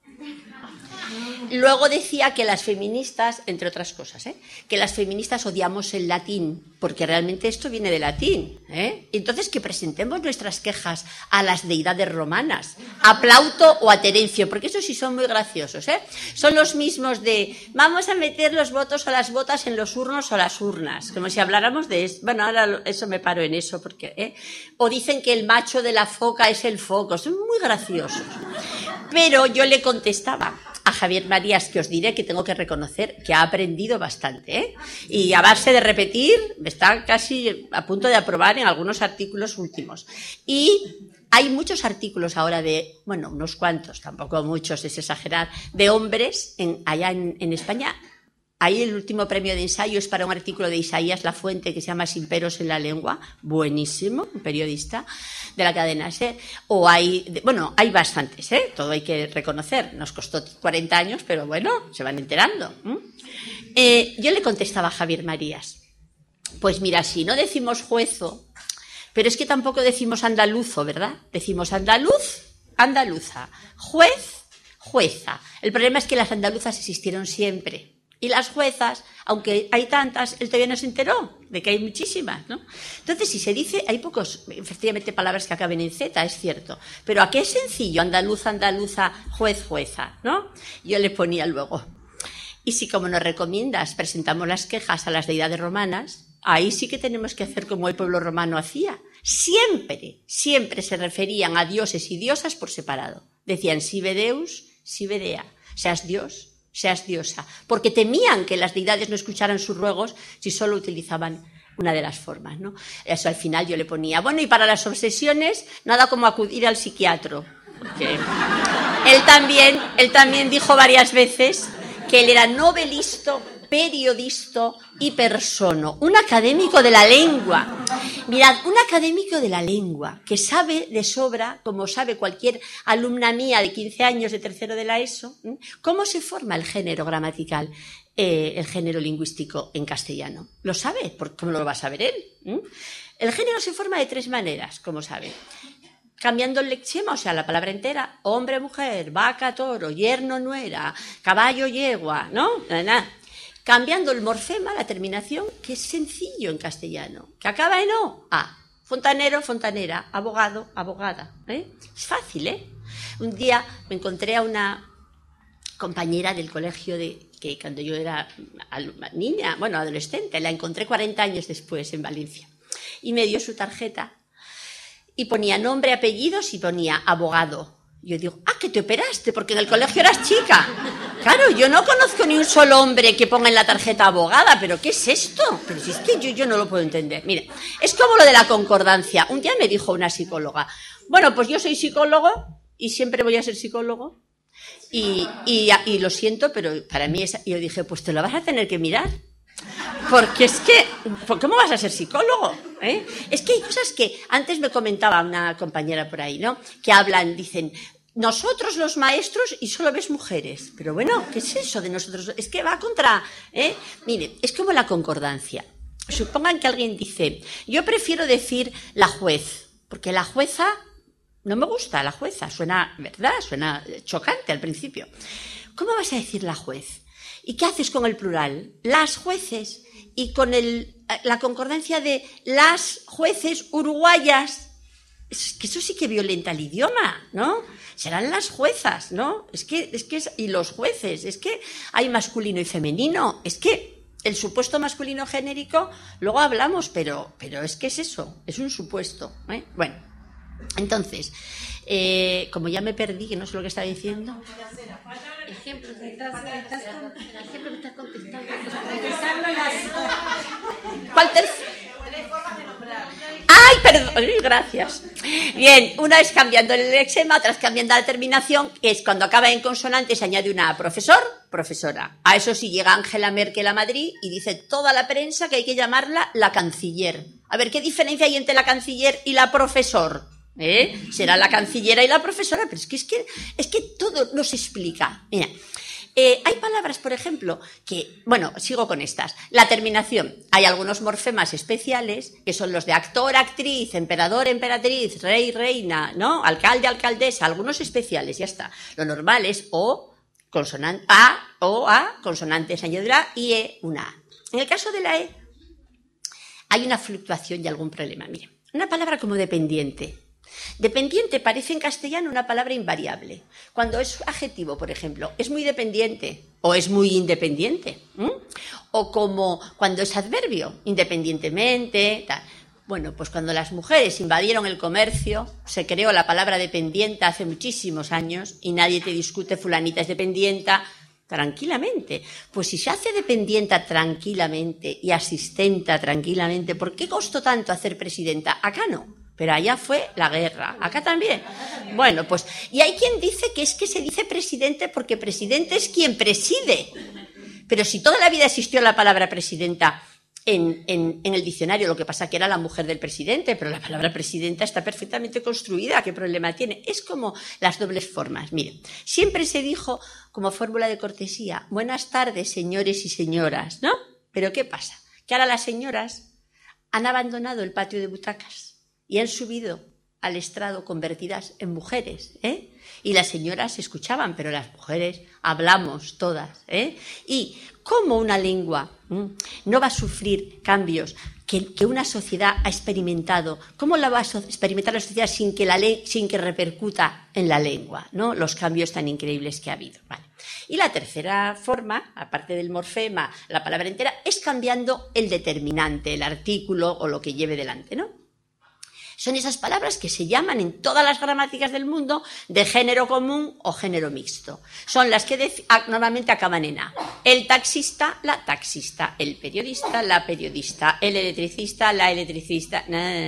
[SPEAKER 3] Luego decía que las feministas, entre otras cosas, que las feministas odiamos el latín, porque realmente esto viene de latín. Entonces, que presentemos nuestras quejas a las deidades romanas, a Plauto o a Terencio, porque esos sí son muy graciosos. Son los mismos de, vamos a meter los votos o las botas en los urnos o las urnas, como si habláramos de eso. Bueno, ahora eso me paro en eso, porque o dicen que el macho de la foca es el foco, son muy graciosos. Pero yo le contestaba a Javier Marías, que os diré que tengo que reconocer que ha aprendido bastante, y a base de repetir, está casi a punto de aprobar en algunos artículos últimos. Y hay muchos artículos ahora de, bueno, unos cuantos, tampoco muchos, es exagerar, de hombres allá en España. Ahí el último premio de ensayo es para un artículo de Isaías Lafuente que se llama Sin peros en la lengua, buenísimo, un periodista de la cadena SER. O hay bastantes, todo hay que reconocer, nos costó 40 años, pero bueno, se van enterando. Yo le contestaba a Javier Marías, pues mira, si no decimos juezo, pero es que tampoco decimos andaluzo, ¿verdad? Decimos andaluz, andaluza, juez, jueza. El problema es que las andaluzas existieron siempre. Y las juezas, aunque hay tantas, él todavía no se enteró de que hay muchísimas, ¿no? Entonces, si se dice, hay pocos, efectivamente, palabras que acaben en Z, es cierto. Pero ¿a qué es sencillo? Andaluz, andaluza, juez, jueza, ¿no? Yo le ponía luego. Y si, como nos recomiendas, presentamos las quejas a las deidades romanas, ahí sí que tenemos que hacer como el pueblo romano hacía. Siempre se referían a dioses y diosas por separado. Decían, sive Deus, sive Dea, seas Dios, seas diosa, porque temían que las deidades no escucharan sus ruegos si solo utilizaban una de las formas, ¿no? Eso al final yo le ponía, bueno, y para las obsesiones, nada como acudir al psiquiatra. Porque él también dijo varias veces que él era novelisto, periodista y persono, un académico de la lengua. Mirad, un académico de la lengua que sabe de sobra, como sabe cualquier alumna mía de 15 años de tercero de la ESO, cómo se forma el género gramatical, el género lingüístico en castellano. ¿Lo sabe? ¿Cómo lo va a saber él? El género se forma de 3 maneras, como sabe. Cambiando el lexema, o sea, la palabra entera, hombre, mujer, vaca, toro, yerno, nuera, caballo, yegua, ¿no? Cambiando el morfema, la terminación, que es sencillo en castellano, que acaba en O, A. Fontanero, fontanera, abogado, abogada. Es fácil, Un día me encontré a una compañera del colegio que cuando yo era niña, bueno, adolescente, la encontré 40 años después en Valencia. Y me dio su tarjeta y ponía nombre, apellidos y ponía abogado. Yo digo, que te operaste, porque en el colegio eras chica. Claro, yo no conozco ni un solo hombre que ponga en la tarjeta abogada, pero ¿qué es esto? Pero si es que yo no lo puedo entender. Mire, es como lo de la concordancia. Un día me dijo una psicóloga, bueno, pues yo soy psicólogo y siempre voy a ser psicólogo y lo siento, pero para mí yo dije, pues te lo vas a tener que mirar. Porque es que, ¿cómo vas a ser psicólogo? Es que hay cosas que antes me comentaba una compañera por ahí, ¿no? Que dicen, nosotros los maestros y solo ves mujeres. Pero bueno, ¿qué es eso de nosotros? Es que va contra, Mire, es como la concordancia. Supongan que alguien dice, yo prefiero decir la juez, porque la jueza, no me gusta la jueza, suena, ¿verdad? Suena chocante al principio. ¿Cómo vas a decir la juez? ¿Y qué haces con el plural? Las jueces. Y con la concordancia de las jueces uruguayas. Es que eso sí que violenta el idioma, ¿no? Serán las juezas, ¿no? Y los jueces. Es que hay masculino y femenino. Es que el supuesto masculino genérico, luego hablamos, pero es que es eso, es un supuesto, ¿eh? Bueno, entonces, como ya me perdí, que no sé lo que estaba diciendo. Ejemplo, me estás contestando. ¿Cuál tercero? ¡Ay, perdón! Gracias. Bien, una es cambiando el lexema, otra es cambiando la terminación, que es cuando acaba en consonante se añade una profesor, profesora. A eso sí llega Angela Merkel a Madrid y dice toda la prensa que hay que llamarla la canciller. A ver, ¿qué diferencia hay entre la canciller y la profesor? Será la cancillera y la profesora, pero es que todo nos explica. Mira. Hay palabras, por ejemplo, que, bueno, sigo con estas. La terminación. Hay algunos morfemas especiales, que son los de actor, actriz, emperador, emperatriz, rey, reina, ¿no? Alcalde, alcaldesa, algunos especiales, ya está. Lo normal es O, consonante, A, consonante se añadirá, y E, una A. En el caso de la E, hay una fluctuación y algún problema. Miren, una palabra como dependiente. Dependiente parece en castellano una palabra invariable. Cuando es adjetivo, por ejemplo, es muy dependiente o es muy independiente. O como cuando es adverbio, independientemente, tal. Bueno, pues cuando las mujeres invadieron el comercio, se creó la palabra dependienta hace muchísimos años y nadie te discute fulanita es dependienta tranquilamente. Pues si se hace dependienta tranquilamente y asistenta tranquilamente, ¿por qué costó tanto hacer presidenta? Acá no. Pero allá fue la guerra, acá también. Bueno, pues, y hay quien dice que es que se dice presidente porque presidente es quien preside. Pero si toda la vida existió la palabra presidenta en el diccionario, lo que pasa que era la mujer del presidente, pero la palabra presidenta está perfectamente construida, ¿qué problema tiene? Es como las dobles formas. Mire, siempre se dijo como fórmula de cortesía, buenas tardes, señores y señoras, ¿no? Pero ¿qué pasa? Que ahora las señoras han abandonado el patio de butacas y han subido al estrado convertidas en mujeres, Y las señoras se escuchaban, pero las mujeres hablamos todas, Y cómo una lengua no va a sufrir cambios que una sociedad ha experimentado, ¿cómo la va a experimentar la sociedad sin que repercuta en la lengua, ¿no? Los cambios tan increíbles que ha habido. Vale. Y la tercera forma, aparte del morfema, la palabra entera, es cambiando el determinante, el artículo o lo que lleve delante, ¿no? Son esas palabras que se llaman en todas las gramáticas del mundo de género común o género mixto. Son las que normalmente acaban en A. El taxista, la taxista. El periodista, la periodista. El electricista, la electricista.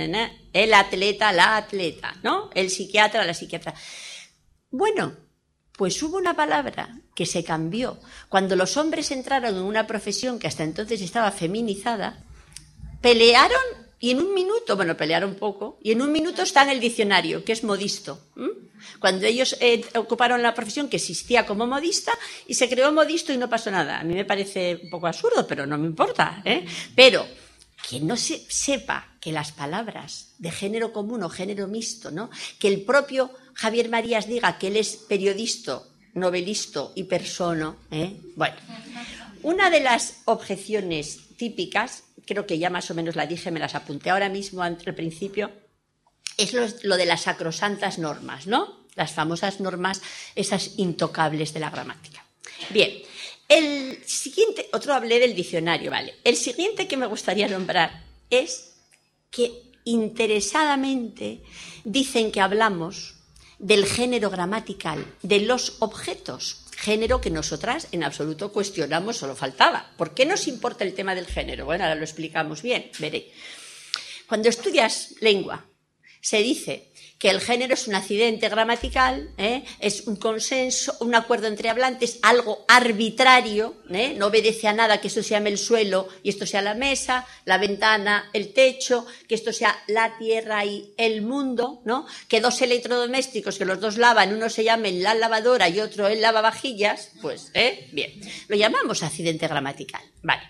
[SPEAKER 3] El atleta, la atleta, ¿no? El psiquiatra, la psiquiatra. Bueno, pues hubo una palabra que se cambió. Cuando los hombres entraron en una profesión que hasta entonces estaba feminizada, pelearon. Y en un minuto, pelearon poco, y en un minuto está en el diccionario, que es modisto. Cuando ellos ocuparon la profesión que existía como modista, y se creó modisto y no pasó nada. A mí me parece un poco absurdo, pero no me importa, Pero que no se sepa que las palabras de género común o género mixto, ¿no? Que el propio Javier Marías diga que él es periodista, novelista y persona, Bueno, una de las objeciones típicas, creo que ya más o menos la dije, me las apunté ahora mismo al principio, es lo de las sacrosantas normas, ¿no? Las famosas normas, esas intocables de la gramática. Bien, el siguiente, otro hablé del diccionario, ¿vale? El siguiente que me gustaría nombrar es que interesadamente dicen que hablamos del género gramatical, de los objetos. Género que nosotras en absoluto cuestionamos, solo faltaba. ¿Por qué nos importa el tema del género? Bueno, ahora lo explicamos bien, veréis. Cuando estudias lengua, se dice que el género es un accidente gramatical, es un consenso, un acuerdo entre hablantes, algo arbitrario, no obedece a nada, que esto se llame el suelo y esto sea la mesa, la ventana, el techo, que esto sea la tierra y el mundo, ¿no? Que dos electrodomésticos que los dos lavan, uno se llame la lavadora y otro el lavavajillas, pues, bien, lo llamamos accidente gramatical, vale.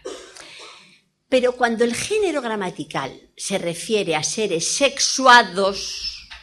[SPEAKER 3] Pero cuando el género gramatical se refiere a seres sexuados,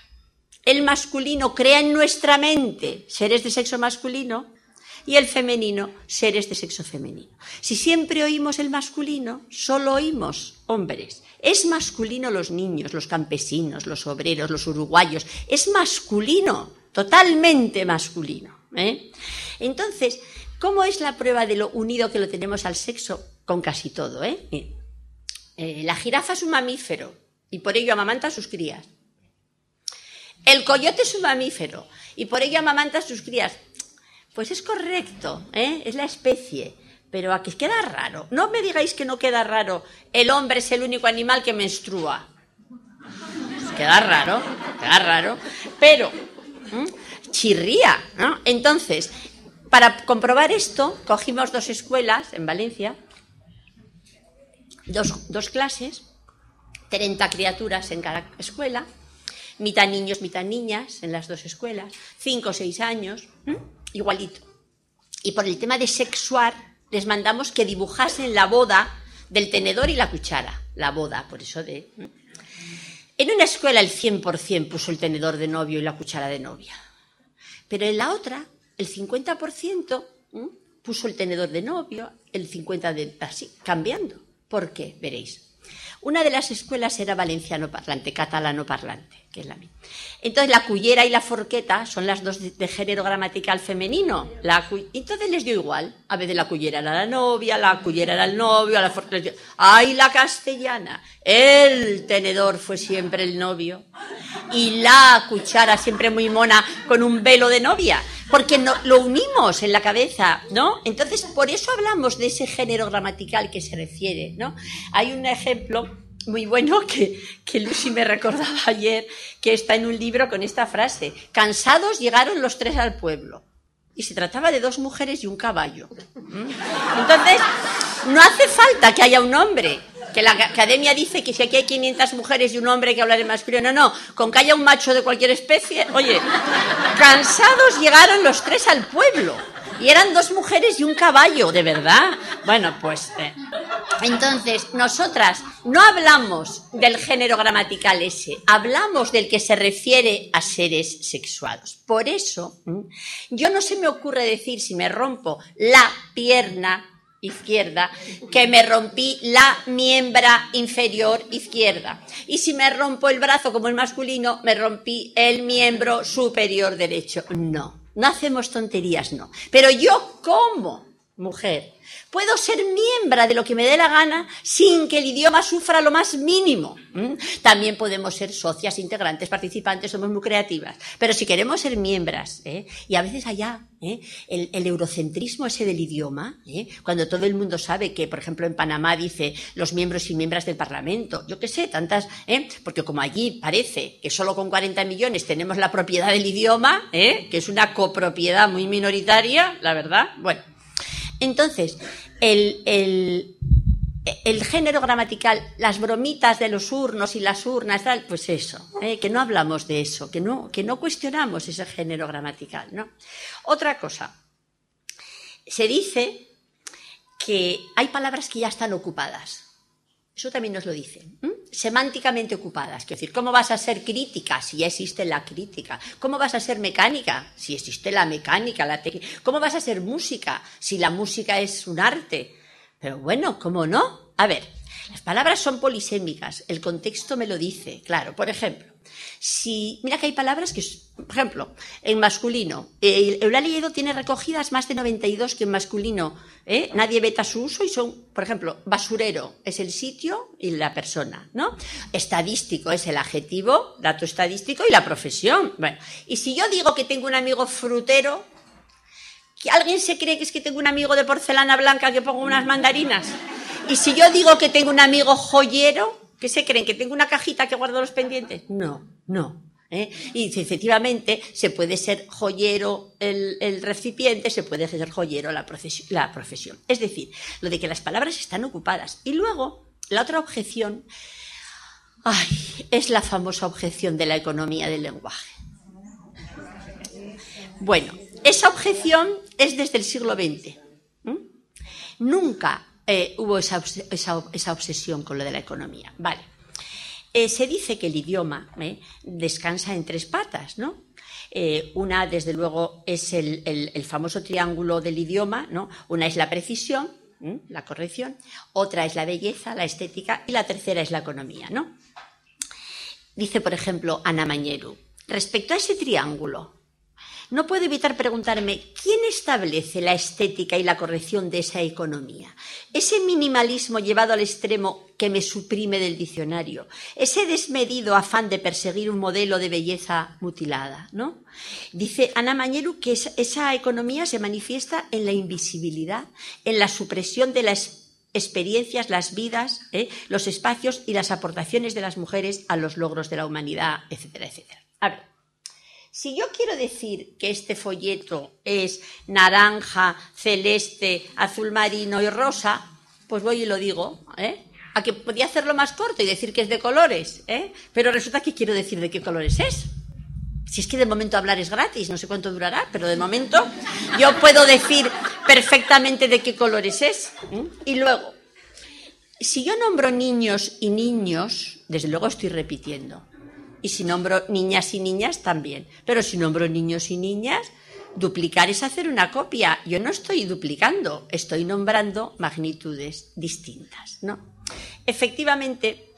[SPEAKER 3] el masculino crea en nuestra mente seres de sexo masculino y el femenino seres de sexo femenino. Si siempre oímos el masculino, solo oímos hombres. Es masculino los niños, los campesinos, los obreros, los uruguayos. Es masculino, totalmente masculino. Entonces, ¿cómo es la prueba de lo unido que lo tenemos al sexo? con casi todo, ¿eh? La jirafa es un mamífero y por ello amamanta a sus crías. El coyote es un mamífero y por ello amamanta a sus crías. Pues es correcto, ¿eh? Es la especie, pero a que queda raro. No me digáis que no queda raro. El hombre es el único animal que menstrua. Pues queda raro, pero chirría, ¿no? Entonces, para comprobar esto, cogimos 2 escuelas en Valencia, dos clases, 30 criaturas en cada escuela, mitad niños, mitad niñas en las 2 escuelas, 5 o 6 años, igualito. Y por el tema de sexuar, les mandamos que dibujasen la boda del tenedor y la cuchara. La boda, por eso de... En una escuela el 100% puso el tenedor de novio y la cuchara de novia. Pero en la otra, el 50% puso el tenedor de novio, el 50% de... así, cambiando. ¿Por qué? Veréis. Una de las escuelas era valenciano parlante, catalano parlante, que es la mía. Entonces la cullera y la forqueta son las 2 de género gramatical femenino. Entonces les dio igual. A veces la cullera era la novia, la cullera era el novio, la forqueta... ¡Ay, la castellana! El tenedor fue siempre el novio y la cuchara siempre muy mona con un velo de novia. Porque no, lo unimos en la cabeza, ¿no? Entonces, por eso hablamos de ese género gramatical que se refiere, ¿no? Hay un ejemplo muy bueno que Lucy me recordaba ayer, que está en un libro con esta frase: cansados llegaron los 3 al pueblo. Y se trataba de 2 mujeres y un caballo. Entonces, no hace falta que haya un hombre. Que la academia dice que si aquí hay 500 mujeres y un hombre hay que hablar en masculino. No, con que haya un macho de cualquier especie. Oye, cansados llegaron los 3 al pueblo. Y eran 2 mujeres y un caballo, ¿de verdad? Bueno, pues... Entonces, nosotras no hablamos del género gramatical ese, hablamos del que se refiere a seres sexuados. Por eso, yo no se me ocurre decir, si me rompo la pierna izquierda, que me rompí la miembra inferior izquierda. Y si me rompo el brazo como el masculino, me rompí el miembro superior derecho. No hacemos tonterías, no. Pero yo, como mujer, puedo ser miembro de lo que me dé la gana sin que el idioma sufra lo más mínimo. También podemos ser socias, integrantes, participantes, somos muy creativas. Pero si queremos ser miembros, y a veces allá, el eurocentrismo ese del idioma, cuando todo el mundo sabe que, por ejemplo, en Panamá dice los miembros y miembros del Parlamento, yo qué sé, tantas, porque como allí parece que solo con 40 millones tenemos la propiedad del idioma, que es una copropiedad muy minoritaria, la verdad, bueno. Entonces, el género gramatical, las bromitas de los urnos y las urnas, tal, pues eso, que no hablamos de eso, que no cuestionamos ese género gramatical, ¿no? Otra cosa, se dice que hay palabras que ya están ocupadas. Eso también nos lo dicen. Semánticamente ocupadas. Quiero decir, ¿cómo vas a ser crítica si ya existe la crítica? ¿Cómo vas a ser mecánica si existe la mecánica, la técnica? ¿Cómo vas a ser música si la música es un arte? Pero bueno, ¿cómo no? A ver, las palabras son polisémicas. El contexto me lo dice, claro. Por ejemplo, mira que hay palabras que, por ejemplo, en masculino, Eulalia Lledo tiene recogidas más de 92 que en masculino, nadie veta su uso y son, por ejemplo, basurero es el sitio y la persona, ¿no? Estadístico es el adjetivo, dato estadístico y la profesión. Bueno, y si yo digo que tengo un amigo frutero, ¿que alguien se cree que es que tengo un amigo de porcelana blanca que pongo unas mandarinas? Y si yo digo que tengo un amigo joyero, ¿qué se creen? ¿Que tengo una cajita que guardo los pendientes? No. Y efectivamente se puede ser joyero el recipiente, se puede ser joyero la profesión. Es decir, lo de que las palabras están ocupadas. Y luego, la otra objeción, es la famosa objeción de la economía del lenguaje. Bueno, esa objeción es desde el siglo XX. Nunca hubo esa obsesión con lo de la economía. Vale. Se dice que el idioma descansa en 3 patas, ¿no? Una, desde luego, es el famoso triángulo del idioma, ¿no? Una es la precisión, la corrección, otra es la belleza, la estética, y la tercera es la economía, ¿no? Dice, por ejemplo, Ana Mañeru, respecto a ese triángulo, no puedo evitar preguntarme, ¿quién establece la estética y la corrección de esa economía? Ese minimalismo llevado al extremo que me suprime del diccionario, ese desmedido afán de perseguir un modelo de belleza mutilada, ¿no? Dice Ana Mañeru que esa economía se manifiesta en la invisibilidad, en la supresión de las experiencias, las vidas, los espacios y las aportaciones de las mujeres a los logros de la humanidad, etcétera, etcétera. A ver, si yo quiero decir que este folleto es naranja, celeste, azul marino y rosa, pues voy y lo digo, A que podía hacerlo más corto y decir que es de colores, pero resulta que quiero decir de qué colores es. Si es que de momento hablar es gratis, no sé cuánto durará, pero de momento yo puedo decir perfectamente de qué colores es. Y luego, si yo nombro niños y niños, desde luego estoy repitiendo. Y si nombro niñas y niñas, también. Pero si nombro niños y niñas, duplicar es hacer una copia. Yo no estoy duplicando, estoy nombrando magnitudes distintas, ¿no? Efectivamente,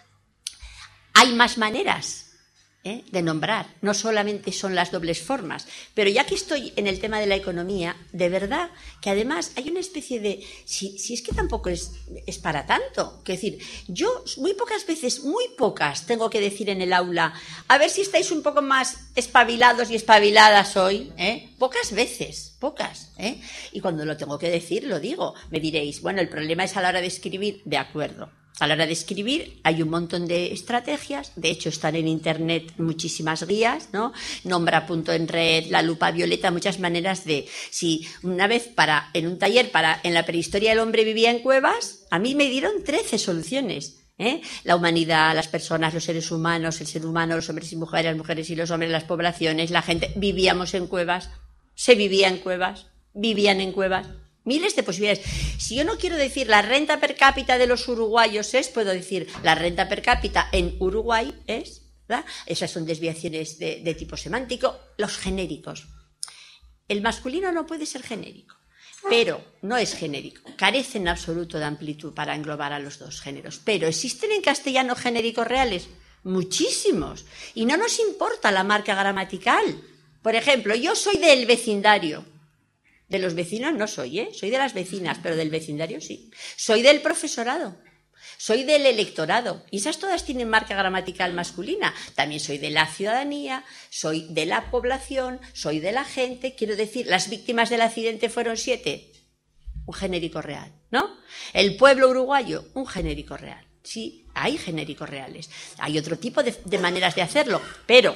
[SPEAKER 3] hay más maneras de nombrar, no solamente son las dobles formas, pero ya que estoy en el tema de la economía, de verdad que además hay una especie de, si es que tampoco es para tanto, que decir, yo muy pocas veces, muy pocas, tengo que decir en el aula, a ver si estáis un poco más espabilados y espabiladas hoy, pocas veces, pocas, y cuando lo tengo que decir, lo digo, me diréis, bueno, el problema es a la hora de escribir, de acuerdo. A la hora de escribir hay un montón de estrategias, de hecho están en internet muchísimas guías, ¿no? Nombra.enred, la lupa violeta, muchas maneras de, si una vez en un taller en la prehistoria el hombre vivía en cuevas, a mí me dieron 13 soluciones. La humanidad, las personas, los seres humanos, el ser humano, los hombres y mujeres, las mujeres y los hombres, las poblaciones, la gente, vivíamos en cuevas, se vivía en cuevas, vivían en cuevas. Miles de posibilidades. Si yo no quiero decir la renta per cápita de los uruguayos puedo decir la renta per cápita en Uruguay ¿verdad? Esas son desviaciones de tipo semántico. Los genéricos. El masculino no puede ser genérico, pero no es genérico. Carece en absoluto de amplitud para englobar a los dos géneros. Pero ¿existen en castellano genéricos reales? Muchísimos. Y no nos importa la marca gramatical. Por ejemplo, yo soy del vecindario. De los vecinos no soy, soy de las vecinas, pero del vecindario sí. Soy del profesorado, soy del electorado, y esas todas tienen marca gramatical masculina. También soy de la ciudadanía, soy de la población, soy de la gente. Quiero decir, las víctimas del accidente fueron 7, un genérico real, ¿no? El pueblo uruguayo, un genérico real. Sí, hay genéricos reales. Hay otro tipo de maneras de hacerlo, pero...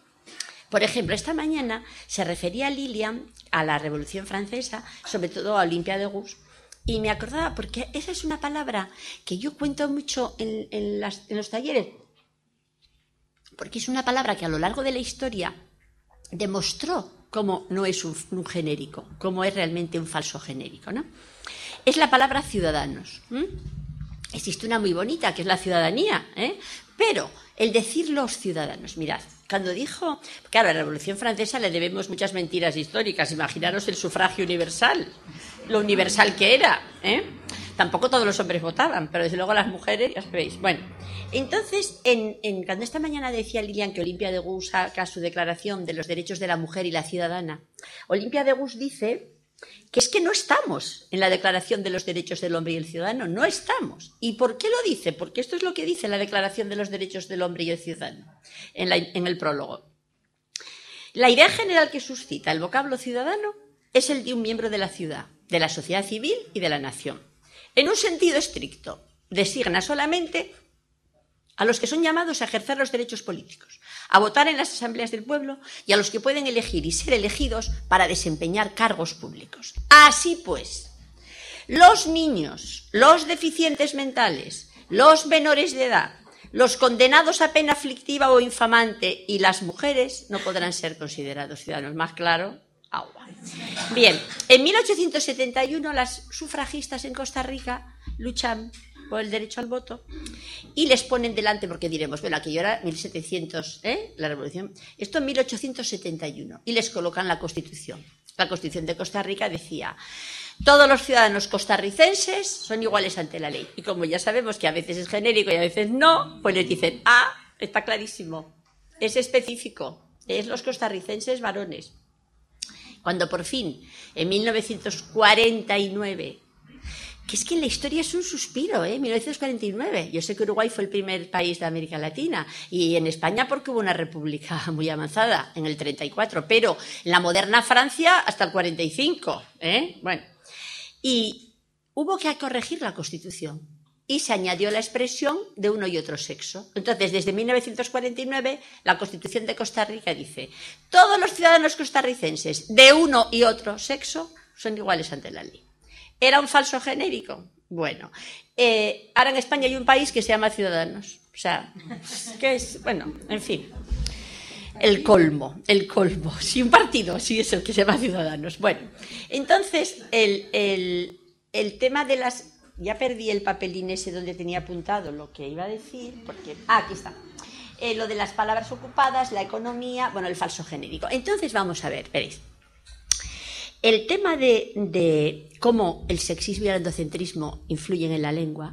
[SPEAKER 3] Por ejemplo, esta mañana se refería Lilian a la Revolución Francesa, sobre todo a Olimpia de Gouges, y me acordaba, porque esa es una palabra que yo cuento mucho en los talleres, porque es una palabra que a lo largo de la historia demostró cómo no es un genérico, cómo es realmente un falso genérico, ¿no? Es la palabra ciudadanos. Existe una muy bonita, que es la ciudadanía, pero el decir los ciudadanos, mirad, cuando dijo, claro, a la Revolución Francesa le debemos muchas mentiras históricas, imaginaros el sufragio universal, lo universal que era, Tampoco todos los hombres votaban, pero desde luego las mujeres, ya sabéis. Bueno, entonces, cuando esta mañana decía Lilian que Olimpia de Gouges saca su declaración de los derechos de la mujer y la ciudadana, Olimpia de Gouges dice que es que no estamos en la Declaración de los Derechos del Hombre y el Ciudadano, no estamos. ¿Y por qué lo dice? Porque esto es lo que dice la Declaración de los Derechos del Hombre y el Ciudadano, en el prólogo. La idea general que suscita el vocablo ciudadano es el de un miembro de la ciudad, de la sociedad civil y de la nación. En un sentido estricto, designa solamente a los que son llamados a ejercer los derechos políticos, a votar en las asambleas del pueblo y a los que pueden elegir y ser elegidos para desempeñar cargos públicos. Así pues, los niños, los deficientes mentales, los menores de edad, los condenados a pena aflictiva o infamante y las mujeres no podrán ser considerados ciudadanos. Más claro, agua. Bien, en 1871 las sufragistas en Costa Rica luchan por el derecho al voto y les ponen delante, porque diremos, bueno, aquello era 1700, la revolución, esto en 1871, y les colocan la Constitución. La Constitución de Costa Rica decía: todos los ciudadanos costarricenses son iguales ante la ley. Y como ya sabemos que a veces es genérico y a veces no, pues les dicen, está clarísimo, es específico, es los costarricenses varones. Cuando por fin, en 1949, que es que la historia es un suspiro, 1949. Yo sé que Uruguay fue el primer país de América Latina y en España porque hubo una república muy avanzada en el 34, pero en la moderna Francia hasta el 45. Bueno, y hubo que corregir la Constitución y se añadió la expresión de uno y otro sexo. Entonces, desde 1949, la Constitución de Costa Rica dice: todos los ciudadanos costarricenses de uno y otro sexo son iguales ante la ley. ¿Era un falso genérico? Bueno, ahora en España hay un país que se llama Ciudadanos. O sea, que es, bueno, en fin, el colmo. Si un partido, sí es el que se llama Ciudadanos. Bueno, entonces, el tema de las... Ya perdí el papelín ese donde tenía apuntado lo que iba a decir, porque... aquí está. Lo de las palabras ocupadas, la economía, bueno, el falso genérico. Entonces, vamos a ver, veréis. El tema de cómo el sexismo y el androcentrismo influyen en la lengua,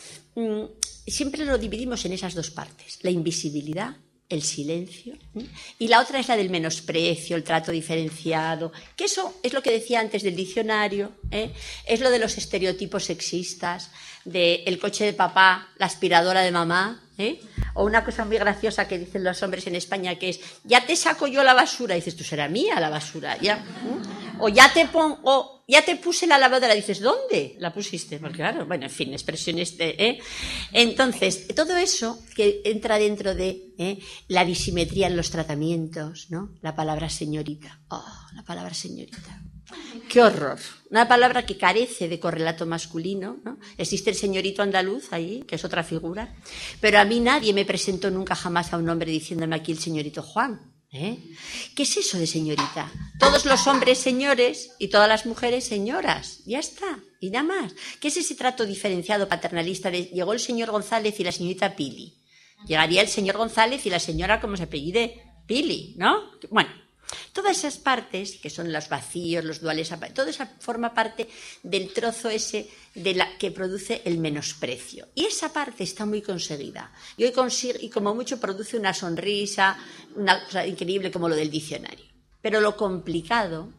[SPEAKER 3] siempre lo dividimos en esas dos partes: la invisibilidad, el silencio, y la otra es la del menosprecio, el trato diferenciado, que eso es lo que decía antes del diccionario, es lo de los estereotipos sexistas, del coche de papá, la aspiradora de mamá, o una cosa muy graciosa que dicen los hombres en España, que es: ya te saco yo la basura, y dices, tú será mía la basura, ya. O ya te puse la lavadora, dices, ¿dónde la pusiste? Porque claro, bueno, en fin, expresiones de... Entonces, todo eso que entra dentro de la disimetría en los tratamientos, ¿no? La palabra señorita. La palabra señorita. ¡Qué horror! Una palabra que carece de correlato masculino, ¿no? Existe el señorito andaluz ahí, que es otra figura, pero a mí nadie me presentó nunca jamás a un hombre diciéndome aquí el señorito Juan. ¿Qué es eso de señorita? Todos los hombres señores y todas las mujeres señoras. Ya está, y nada más. ¿Qué es ese trato diferenciado paternalista de llegó el señor González y la señorita Pili? Llegaría el señor González y la señora, como se apellide, Pili, ¿no? Bueno, todas esas partes, que son los vacíos, los duales, todo eso forma parte del trozo ese que produce el menosprecio. Y esa parte está muy conseguida. Y hoy y como mucho produce una sonrisa, una cosa increíble como lo del diccionario. Pero lo complicado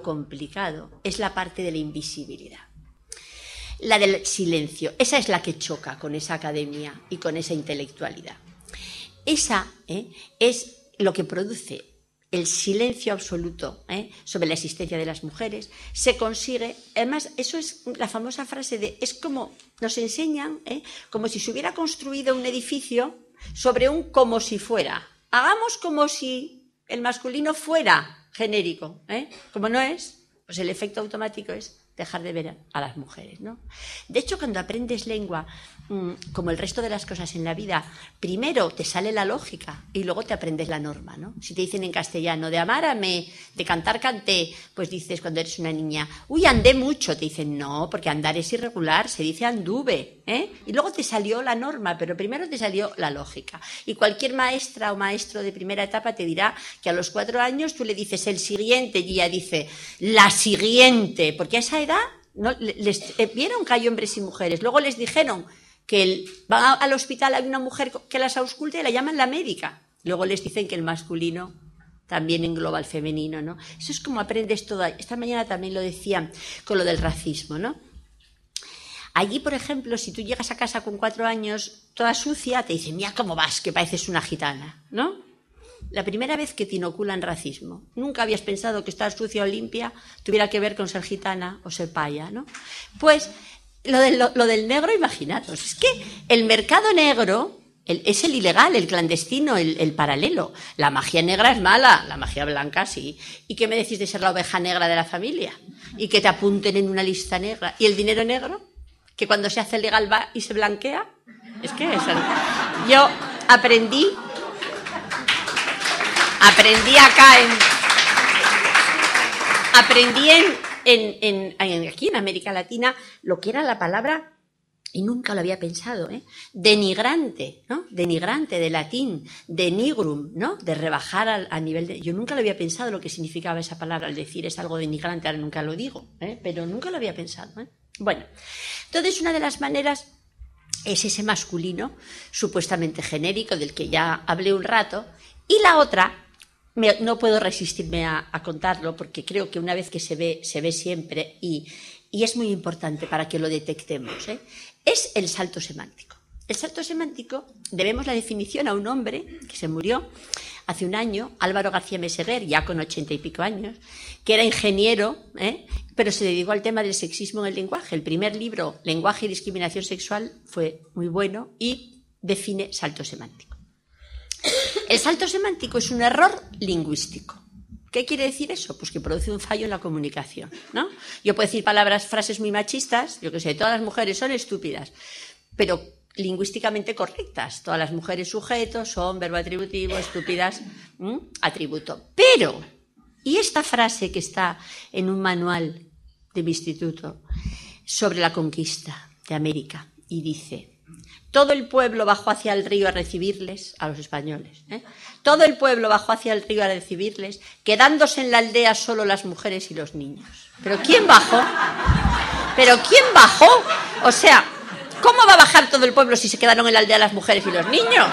[SPEAKER 3] es la parte de la invisibilidad. La del silencio. Esa es la que choca con esa academia y con esa intelectualidad. Esa es lo que produce el silencio absoluto sobre la existencia de las mujeres. Se consigue, además, eso es la famosa frase de, es como, nos enseñan, como si se hubiera construido un edificio sobre un como si fuera. Hagamos como si el masculino fuera genérico, como no es, pues el efecto automático es dejar de ver a las mujeres, ¿no? De hecho, cuando aprendes lengua, como el resto de las cosas en la vida, primero te sale la lógica y luego te aprendes la norma, ¿no? Si te dicen en castellano, de amar amé, de cantar canté, pues dices cuando eres una niña, uy, andé mucho, te dicen, no, porque andar es irregular, se dice anduve, y luego te salió la norma, pero primero te salió la lógica. Y cualquier maestra o maestro de primera etapa te dirá que a los 4 años tú le dices el siguiente y ella dice la siguiente, porque a esa edad no, les vieron que hay hombres y mujeres, luego les dijeron que van al hospital, hay una mujer que las ausculta y la llaman la médica, luego les dicen que el masculino también engloba al femenino, ¿no? Eso es como aprendes todo. Esta mañana también lo decía con lo del racismo, ¿no? Allí, por ejemplo, si tú llegas a casa con 4 años toda sucia, te dicen, mira cómo vas, que pareces una gitana, ¿no? La primera vez que te inoculan racismo, nunca habías pensado que estar sucia o limpia tuviera que ver con ser gitana o ser paya, ¿no? Pues lo del negro, imaginaros, es que el mercado negro es el ilegal, el clandestino, el paralelo. La magia negra es mala, la magia blanca sí. ¿Y qué me decís de ser la oveja negra de la familia? Y que te apunten en una lista negra. ¿Y el dinero negro? Que cuando se hace legal va y se blanquea. Es que eso. Yo aprendí aquí en América Latina lo que era la palabra, y nunca lo había pensado, denigrante, ¿no? Denigrante de latín, denigrum, ¿no? De rebajar a nivel de... Yo nunca lo había pensado lo que significaba esa palabra, al decir es algo denigrante, ahora nunca lo digo, pero nunca lo había pensado, Bueno, entonces una de las maneras es ese masculino supuestamente genérico del que ya hablé un rato, y la otra no puedo resistirme a contarlo, porque creo que una vez que se ve siempre, y es muy importante para que lo detectemos, es el salto semántico. El salto semántico, debemos la definición a un hombre que se murió hace un año, Álvaro García Meseguer, ya con 80 y pico años, que era ingeniero, pero se dedicó al tema del sexismo en el lenguaje. El primer libro, Lenguaje y discriminación sexual, fue muy bueno y define salto semántico. El salto semántico es un error lingüístico. ¿Qué quiere decir eso? Pues que produce un fallo en la comunicación, ¿no? Yo puedo decir frases muy machistas, yo que sé, todas las mujeres son estúpidas, pero lingüísticamente correctas. Todas las mujeres sujetos son verbo atributivo, estúpidas, atributo. Pero, y esta frase que está en un manual de mi instituto sobre la conquista de América, y dice: todo el pueblo bajó hacia el río a recibirles, a los españoles, todo el pueblo bajó hacia el río a recibirles, quedándose en la aldea solo las mujeres y los niños. ¿Pero quién bajó? ¿Pero quién bajó? O sea, ¿cómo va a bajar todo el pueblo si se quedaron en la aldea las mujeres y los niños?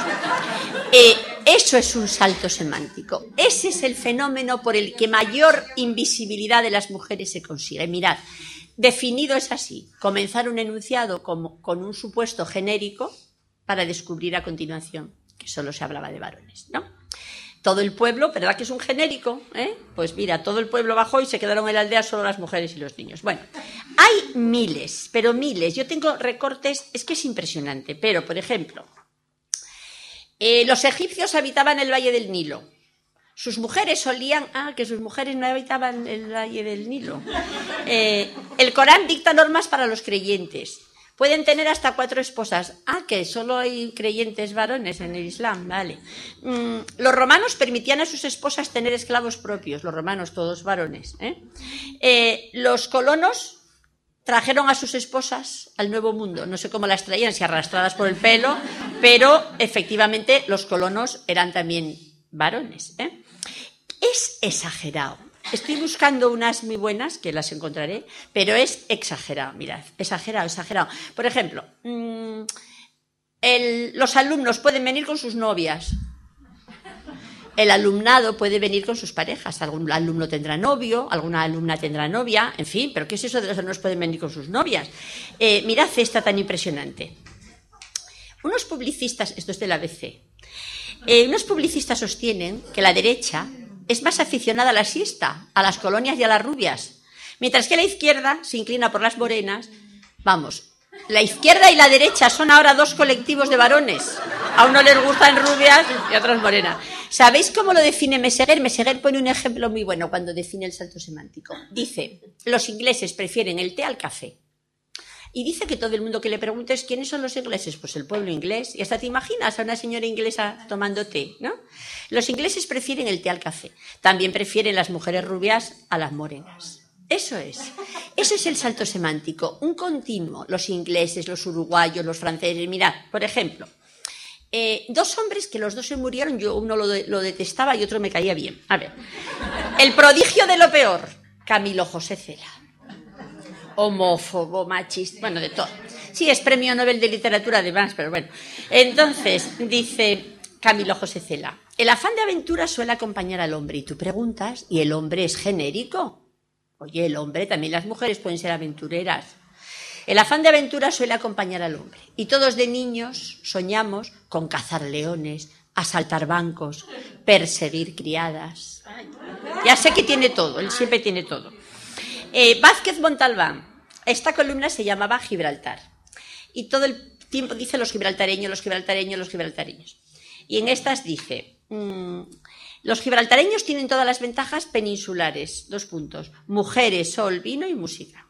[SPEAKER 3] Eso es un salto semántico. Ese es el fenómeno por el que mayor invisibilidad de las mujeres se consigue. Mirad, definido es así: comenzar un enunciado con un supuesto genérico para descubrir a continuación que solo se hablaba de varones, ¿no? Todo el pueblo, ¿verdad que es un genérico? Pues mira, todo el pueblo bajó y se quedaron en la aldea solo las mujeres y los niños. Bueno, hay miles, pero miles. Yo tengo recortes, es que es impresionante. Pero, por ejemplo, los egipcios habitaban el Valle del Nilo. Sus mujeres solían... que sus mujeres no habitaban el Valle del Nilo. El Corán dicta normas para los creyentes. Pueden tener hasta 4 esposas. Que solo hay creyentes varones en el Islam, vale. Los romanos permitían a sus esposas tener esclavos propios, los romanos todos varones. Los colonos trajeron a sus esposas al Nuevo Mundo. No sé cómo las traían, si arrastradas por el pelo, pero efectivamente los colonos eran también varones. Es exagerado. Estoy buscando unas muy buenas, que las encontraré, pero es exagerado, mirad, exagerado. Por ejemplo, los alumnos pueden venir con sus novias. El alumnado puede venir con sus parejas. Algún alumno tendrá novio, alguna alumna tendrá novia, en fin, pero ¿qué es eso de los alumnos pueden venir con sus novias? Mirad esta tan impresionante. Unos publicistas, esto es del ABC, unos publicistas sostienen que la derecha es más aficionada a la siesta, a las colonias y a las rubias, mientras que la izquierda se inclina por las morenas. Vamos, la izquierda y la derecha son ahora 2 colectivos de varones. A uno les gustan rubias y a otros morenas. ¿Sabéis cómo lo define Meseguer? Meseguer pone un ejemplo muy bueno cuando define el salto semántico. Dice: los ingleses prefieren el té al café. Y dice que todo el mundo que le preguntes ¿quiénes son los ingleses? Pues el pueblo inglés. Y hasta te imaginas a una señora inglesa tomando té, ¿no? Los ingleses prefieren el té al café. También prefieren las mujeres rubias a las morenas. Eso es el salto semántico, un continuo. Los ingleses, los uruguayos, los franceses. Mirad, por ejemplo, 2 hombres que los 2 se murieron, yo uno lo detestaba y otro me caía bien. A ver, el prodigio de lo peor, Camilo José Cela. Homófobo, machista, bueno, de todo. Sí, es premio Nobel de Literatura además, pero bueno. Entonces, dice Camilo José Cela: el afán de aventura suele acompañar al hombre. Y tú preguntas, ¿y el hombre es genérico? Oye, el hombre, también las mujeres pueden ser aventureras. El afán de aventura suele acompañar al hombre. Y todos de niños soñamos con cazar leones, asaltar bancos, perseguir criadas. Ya sé que tiene todo, él siempre tiene todo. Vázquez Montalbán, esta columna se llamaba Gibraltar. Y todo el tiempo dice los gibraltareños, los gibraltareños, los gibraltareños. Y en estas dice: los gibraltareños tienen todas las ventajas peninsulares. 2 puntos. Mujeres, sol, vino y música.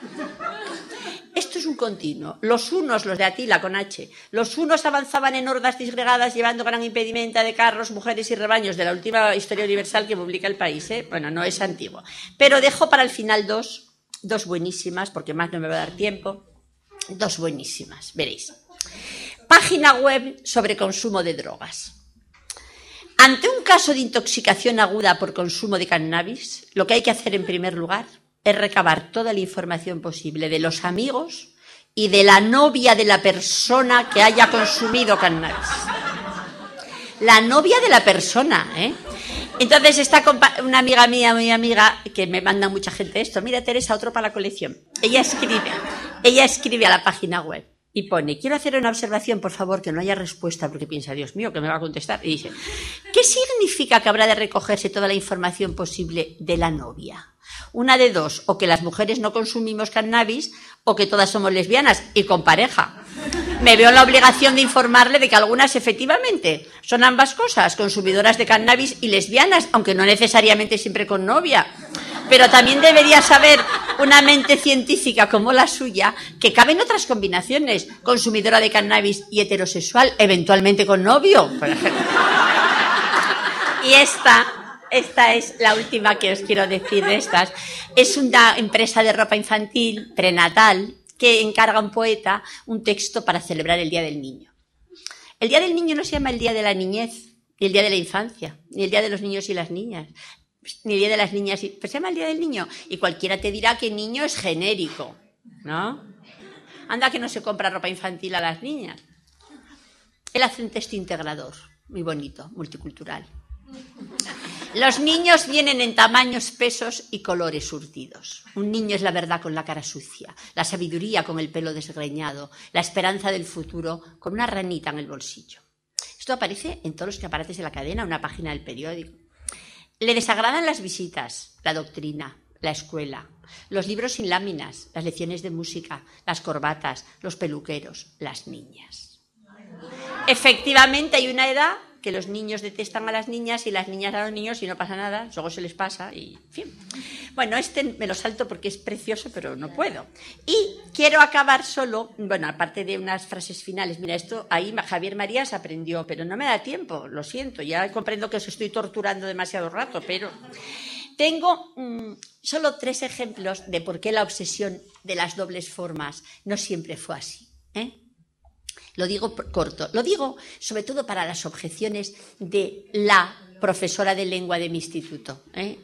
[SPEAKER 3] Esto es un continuo. Los unos, los de Atila con H, los unos avanzaban en hordas disgregadas llevando gran impedimenta de carros, mujeres y rebaños, de la última historia universal que publica El País. Bueno, no es antiguo. Pero dejo para el final dos buenísimas, porque más no me va a dar tiempo. 2 buenísimas, veréis. Página web sobre consumo de drogas. Ante un caso de intoxicación aguda por consumo de cannabis, lo que hay que hacer en primer lugar es recabar toda la información posible de los amigos y de la novia de la persona que haya consumido cannabis. La novia de la persona, Entonces está una amiga mía, muy amiga, que me manda mucha gente esto. Mira, Teresa, otro para la colección. Ella escribe a la página web y pone: quiero hacer una observación, por favor, que no haya respuesta, porque piensa, Dios mío, que me va a contestar. Y dice: ¿qué significa que habrá de recogerse toda la información posible de la novia? Una de dos: o que las mujeres no consumimos cannabis, o que todas somos lesbianas y con pareja. Me veo en la obligación de informarle de que algunas efectivamente son ambas cosas, consumidoras de cannabis y lesbianas, aunque no necesariamente siempre con novia. Pero también debería saber una mente científica como la suya que caben otras combinaciones, consumidora de cannabis y heterosexual, eventualmente con novio, por ejemplo. Y esta es la última que os quiero decir de estas. Es una empresa de ropa infantil prenatal que encarga a un poeta un texto para celebrar el Día del Niño. El Día del Niño no se llama el Día de la Niñez, ni el Día de la Infancia, ni el Día de los Niños y las Niñas, ni el Día de las Niñas, pues se llama el Día del Niño. Y cualquiera te dirá que niño es genérico, ¿no? Anda que no se compra ropa infantil a las niñas. Él hace un texto integrador, muy bonito, multicultural. Los niños vienen en tamaños, pesos y colores surtidos. Un niño es la verdad con la cara sucia, la sabiduría con el pelo desgreñado, la esperanza del futuro con una ranita en el bolsillo. Esto aparece en todos los escaparates de la cadena, una página del periódico. Le desagradan las visitas, la doctrina, la escuela, los libros sin láminas, las lecciones de música, las corbatas, los peluqueros, las niñas. Efectivamente hay una edad que los niños detestan a las niñas y las niñas a los niños y no pasa nada, luego se les pasa y en fin. Bueno, me lo salto porque es precioso, pero no puedo. Y quiero acabar solo, bueno, aparte de unas frases finales. Mira, esto ahí Javier Marías aprendió, pero no me da tiempo, lo siento, ya comprendo que os estoy torturando demasiado rato, pero tengo solo 3 ejemplos de por qué la obsesión de las dobles formas no siempre fue así, ¿eh? Lo digo corto, lo digo sobre todo para las objeciones de la profesora de lengua de mi instituto,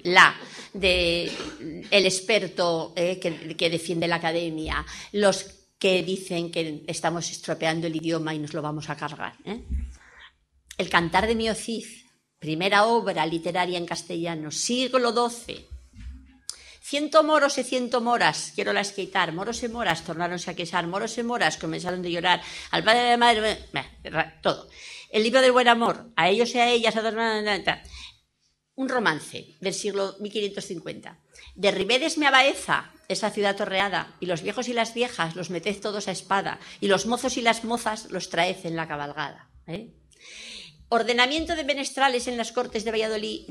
[SPEAKER 3] el experto que defiende la academia, los que dicen que estamos estropeando el idioma y nos lo vamos a cargar. El Cantar de Mio Cid, primera obra literaria en castellano, siglo XII. 100 moros e 100 moras, quiero la esqueitar, moros e moras tornáronse a queixar, moros e moras comenzaron de llorar, al padre de la madre, todo. El libro del buen amor, a ellos y a ellas, un romance del siglo 1550. Derribédesme a Baeza, esa ciudad torreada, y los viejos y las viejas los meted todos a espada, y los mozos y las mozas los traed en la cabalgada. Ordenamiento de menestrales en las Cortes de Valladolid,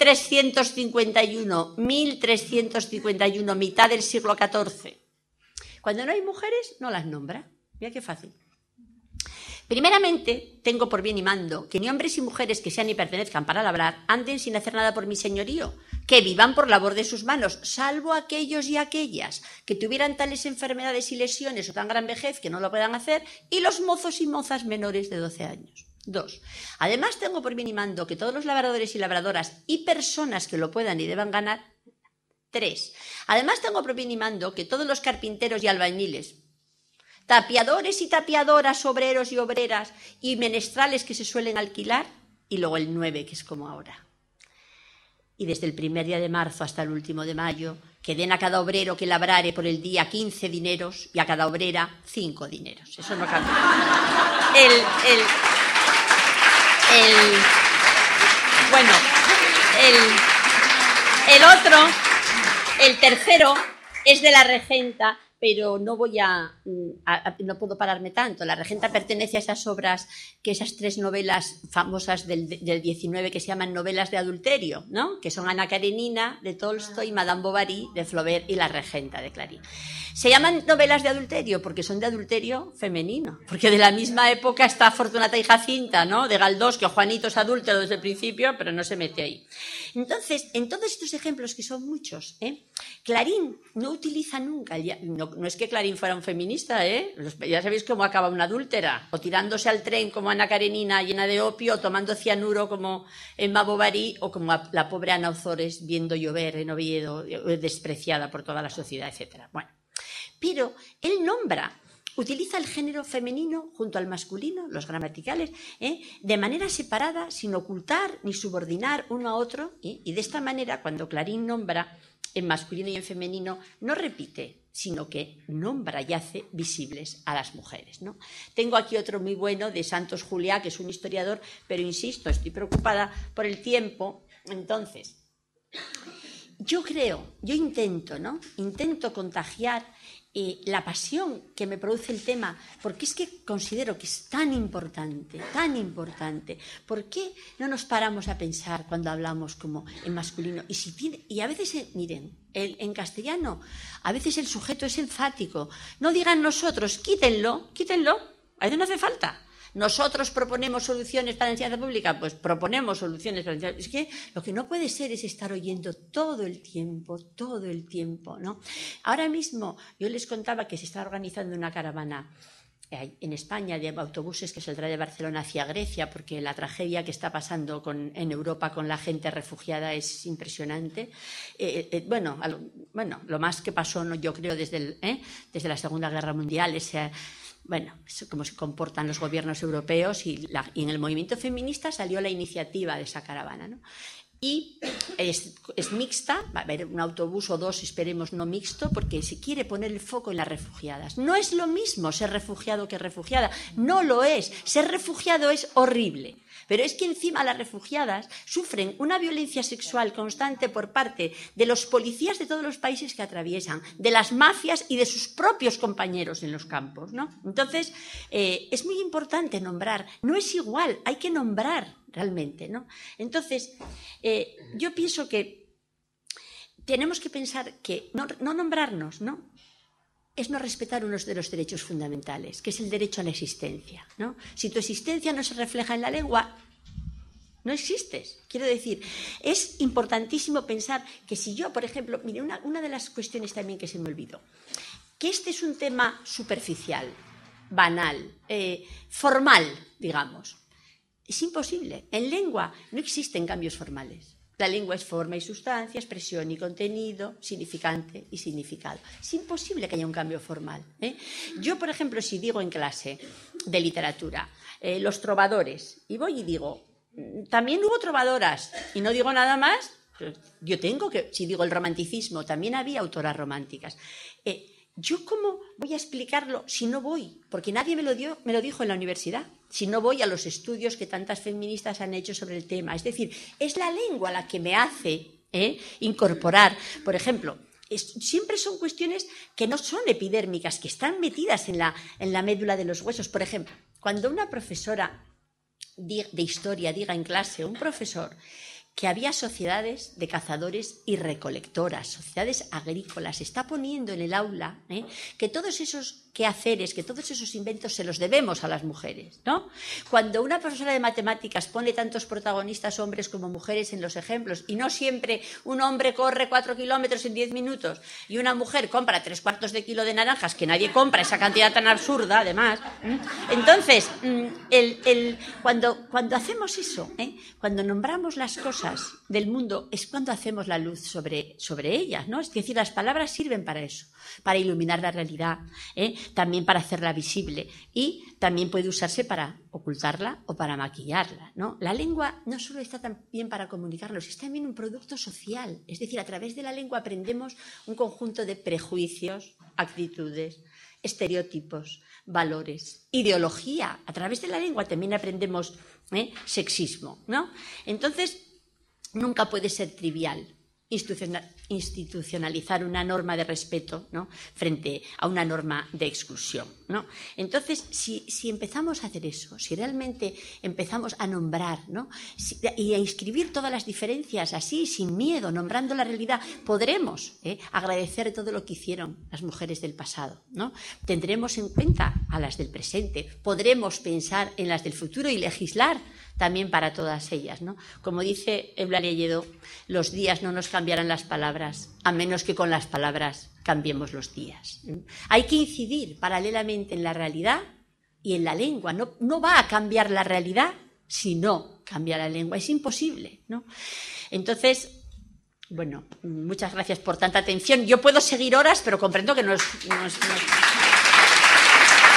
[SPEAKER 3] 1351, mitad del siglo XIV. Cuando no hay mujeres, no las nombra. Mira qué fácil. Primeramente, tengo por bien y mando que ni hombres y mujeres que sean y pertenezcan para labrar anden sin hacer nada por mi señorío, que vivan por labor de sus manos, salvo aquellos y aquellas que tuvieran tales enfermedades y lesiones o tan gran vejez que no lo puedan hacer, y los mozos y mozas menores de 12 años. 2. Además, tengo por bien y mando que todos los labradores y labradoras y personas que lo puedan y deban ganar. 3. Además, tengo por bien y mando que todos los carpinteros y albañiles, tapiadores y tapiadoras, obreros y obreras y menestrales que se suelen alquilar, y luego el 9, que es como ahora. Y desde el primer día de marzo hasta el último de mayo, que den a cada obrero que labrare por el día 15 dineros y a cada obrera 5 dineros. Eso no cambia. El tercero es de la regenta, pero no puedo pararme tanto. La regenta pertenece a esas obras, esas 3 novelas famosas del 19 que se llaman novelas de adulterio, ¿no? Que son Ana Karenina de Tolstoy, Madame Bovary de Flaubert y La regenta de Clarín. Se llaman novelas de adulterio porque son de adulterio femenino, porque de la misma época está Fortunata y Jacinta, ¿no? De Galdós, que Juanito es adúltero desde el principio, pero no se mete ahí. Entonces, en todos estos ejemplos, que son muchos, Clarín no utiliza nunca, no es que Clarín fuera un feminista, ya sabéis cómo acaba una adúltera, o tirándose al tren como Ana Karenina llena de opio, o tomando cianuro como Emma Bovary, o como la pobre Ana Ozores viendo llover en Oviedo, despreciada por toda la sociedad, etc. Bueno, pero él nombra
[SPEAKER 4] utiliza el género femenino junto al masculino, los gramaticales, de manera separada, sin ocultar ni subordinar uno a otro, y de esta manera, cuando Clarín nombra en masculino y en femenino, no repite, sino que nombra y hace visibles a las mujeres, ¿no? Tengo aquí otro muy bueno de Santos Juliá, que es un historiador, pero insisto, estoy preocupada por el tiempo. Entonces, yo intento, ¿no? Intento contagiar la pasión que me produce el tema, porque es que considero que es tan importante, tan importante. ¿Por qué no nos paramos a pensar cuando hablamos como en masculino? Y a veces, miren, en castellano, a veces el sujeto es enfático. No digan nosotros, quítenlo, a veces no hace falta. Nosotros proponemos soluciones para la enseñanza pública, pues proponemos soluciones para la enseñanza. Es que lo que no puede ser es estar oyendo todo el tiempo, ¿no? Ahora mismo yo les contaba que se está organizando una caravana en España de autobuses que saldrá de Barcelona hacia Grecia, porque la tragedia que está pasando en Europa con la gente refugiada es impresionante. Lo más que pasó, yo creo, desde la Segunda Guerra Mundial, cómo se comportan los gobiernos europeos, y en el movimiento feminista salió la iniciativa de esa caravana, ¿no? Y es mixta, va a haber un autobús o dos, esperemos no mixto, porque se quiere poner el foco en las refugiadas. No es lo mismo ser refugiado que refugiada, no lo es. Ser refugiado es horrible. Pero es que encima las refugiadas sufren una violencia sexual constante por parte de los policías de todos los países que atraviesan, de las mafias y de sus propios compañeros en los campos, ¿no? Entonces, es muy importante nombrar. No es igual, hay que nombrar realmente, ¿no? Entonces, yo pienso que tenemos que pensar que no nombrarnos, ¿no?, es no respetar uno de los derechos fundamentales, que es el derecho a la existencia, ¿no? Si tu existencia no se refleja en la lengua, no existes. Quiero decir, es importantísimo pensar que si yo, por ejemplo, mire, una de las cuestiones también que se me olvidó, que este es un tema superficial, banal, formal, digamos. Es imposible. En lengua no existen cambios formales. La lengua es forma y sustancia, expresión y contenido, significante y significado. Es imposible que haya un cambio formal, ¿eh? Yo, por ejemplo, si digo en clase de literatura, los trovadores, y voy y digo, también hubo trovadoras, y no digo nada más, yo tengo que, si digo el romanticismo, también había autoras románticas. ¿Yo cómo voy a explicarlo si no voy? Porque nadie me lo dijo en la universidad. Si no voy a los estudios que tantas feministas han hecho sobre el tema. Es decir, es la lengua la que me hace incorporar. Por ejemplo, siempre son cuestiones que no son epidérmicas, que están metidas en la médula de los huesos. Por ejemplo, cuando una profesora de historia diga en clase, un profesor, que había sociedades de cazadores y recolectoras, sociedades agrícolas, está poniendo en el aula que todos esos quehaceres, que todos esos inventos se los debemos a las mujeres, ¿no? Cuando una profesora de matemáticas pone tantos protagonistas hombres como mujeres en los ejemplos, y no siempre un hombre corre 4 kilómetros en 10 minutos y una mujer compra 3/4 de kilo de naranjas, que nadie compra esa cantidad tan absurda, además. Entonces, cuando hacemos eso, cuando nombramos las cosas del mundo, es cuando hacemos la luz sobre ellas, ¿no? Es decir, las palabras sirven para eso, para iluminar la realidad, también para hacerla visible, y también puede usarse para ocultarla o para maquillarla, ¿no? La lengua no solo está también para comunicarnos, es también un producto social. Es decir, a través de la lengua aprendemos un conjunto de prejuicios, actitudes, estereotipos, valores, ideología. A través de la lengua también aprendemos sexismo, ¿no? Entonces, nunca puede ser trivial institucionalizar una norma de respeto, ¿no?, frente a una norma de exclusión, ¿no? Entonces, si empezamos a hacer eso, si realmente empezamos a nombrar, ¿no?, y a inscribir todas las diferencias así, sin miedo, nombrando la realidad, podremos agradecer todo lo que hicieron las mujeres del pasado, ¿no? Tendremos en cuenta a las del presente, podremos pensar en las del futuro y legislar también para todas ellas, ¿no? Como dice Eulalia Lledó, los días no nos cambiarán las palabras, a menos que con las palabras cambiemos los días. Hay que incidir paralelamente en la realidad y en la lengua. No va a cambiar la realidad si no cambia la lengua. Es imposible, ¿no? Entonces, bueno, muchas gracias por tanta atención. Yo puedo seguir horas, pero comprendo que no es...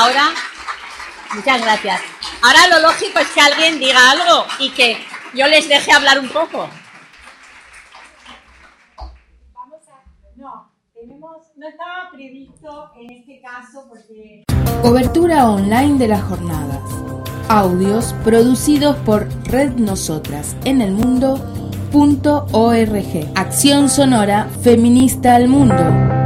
[SPEAKER 4] ahora, muchas gracias. Ahora lo lógico es que alguien diga algo y que yo les deje hablar un poco.
[SPEAKER 2] No estaba previsto en este caso porque...
[SPEAKER 1] Cobertura online de las jornadas. Audios producidos por Red Nosotras en el Mundo.org. Acción sonora feminista al mundo.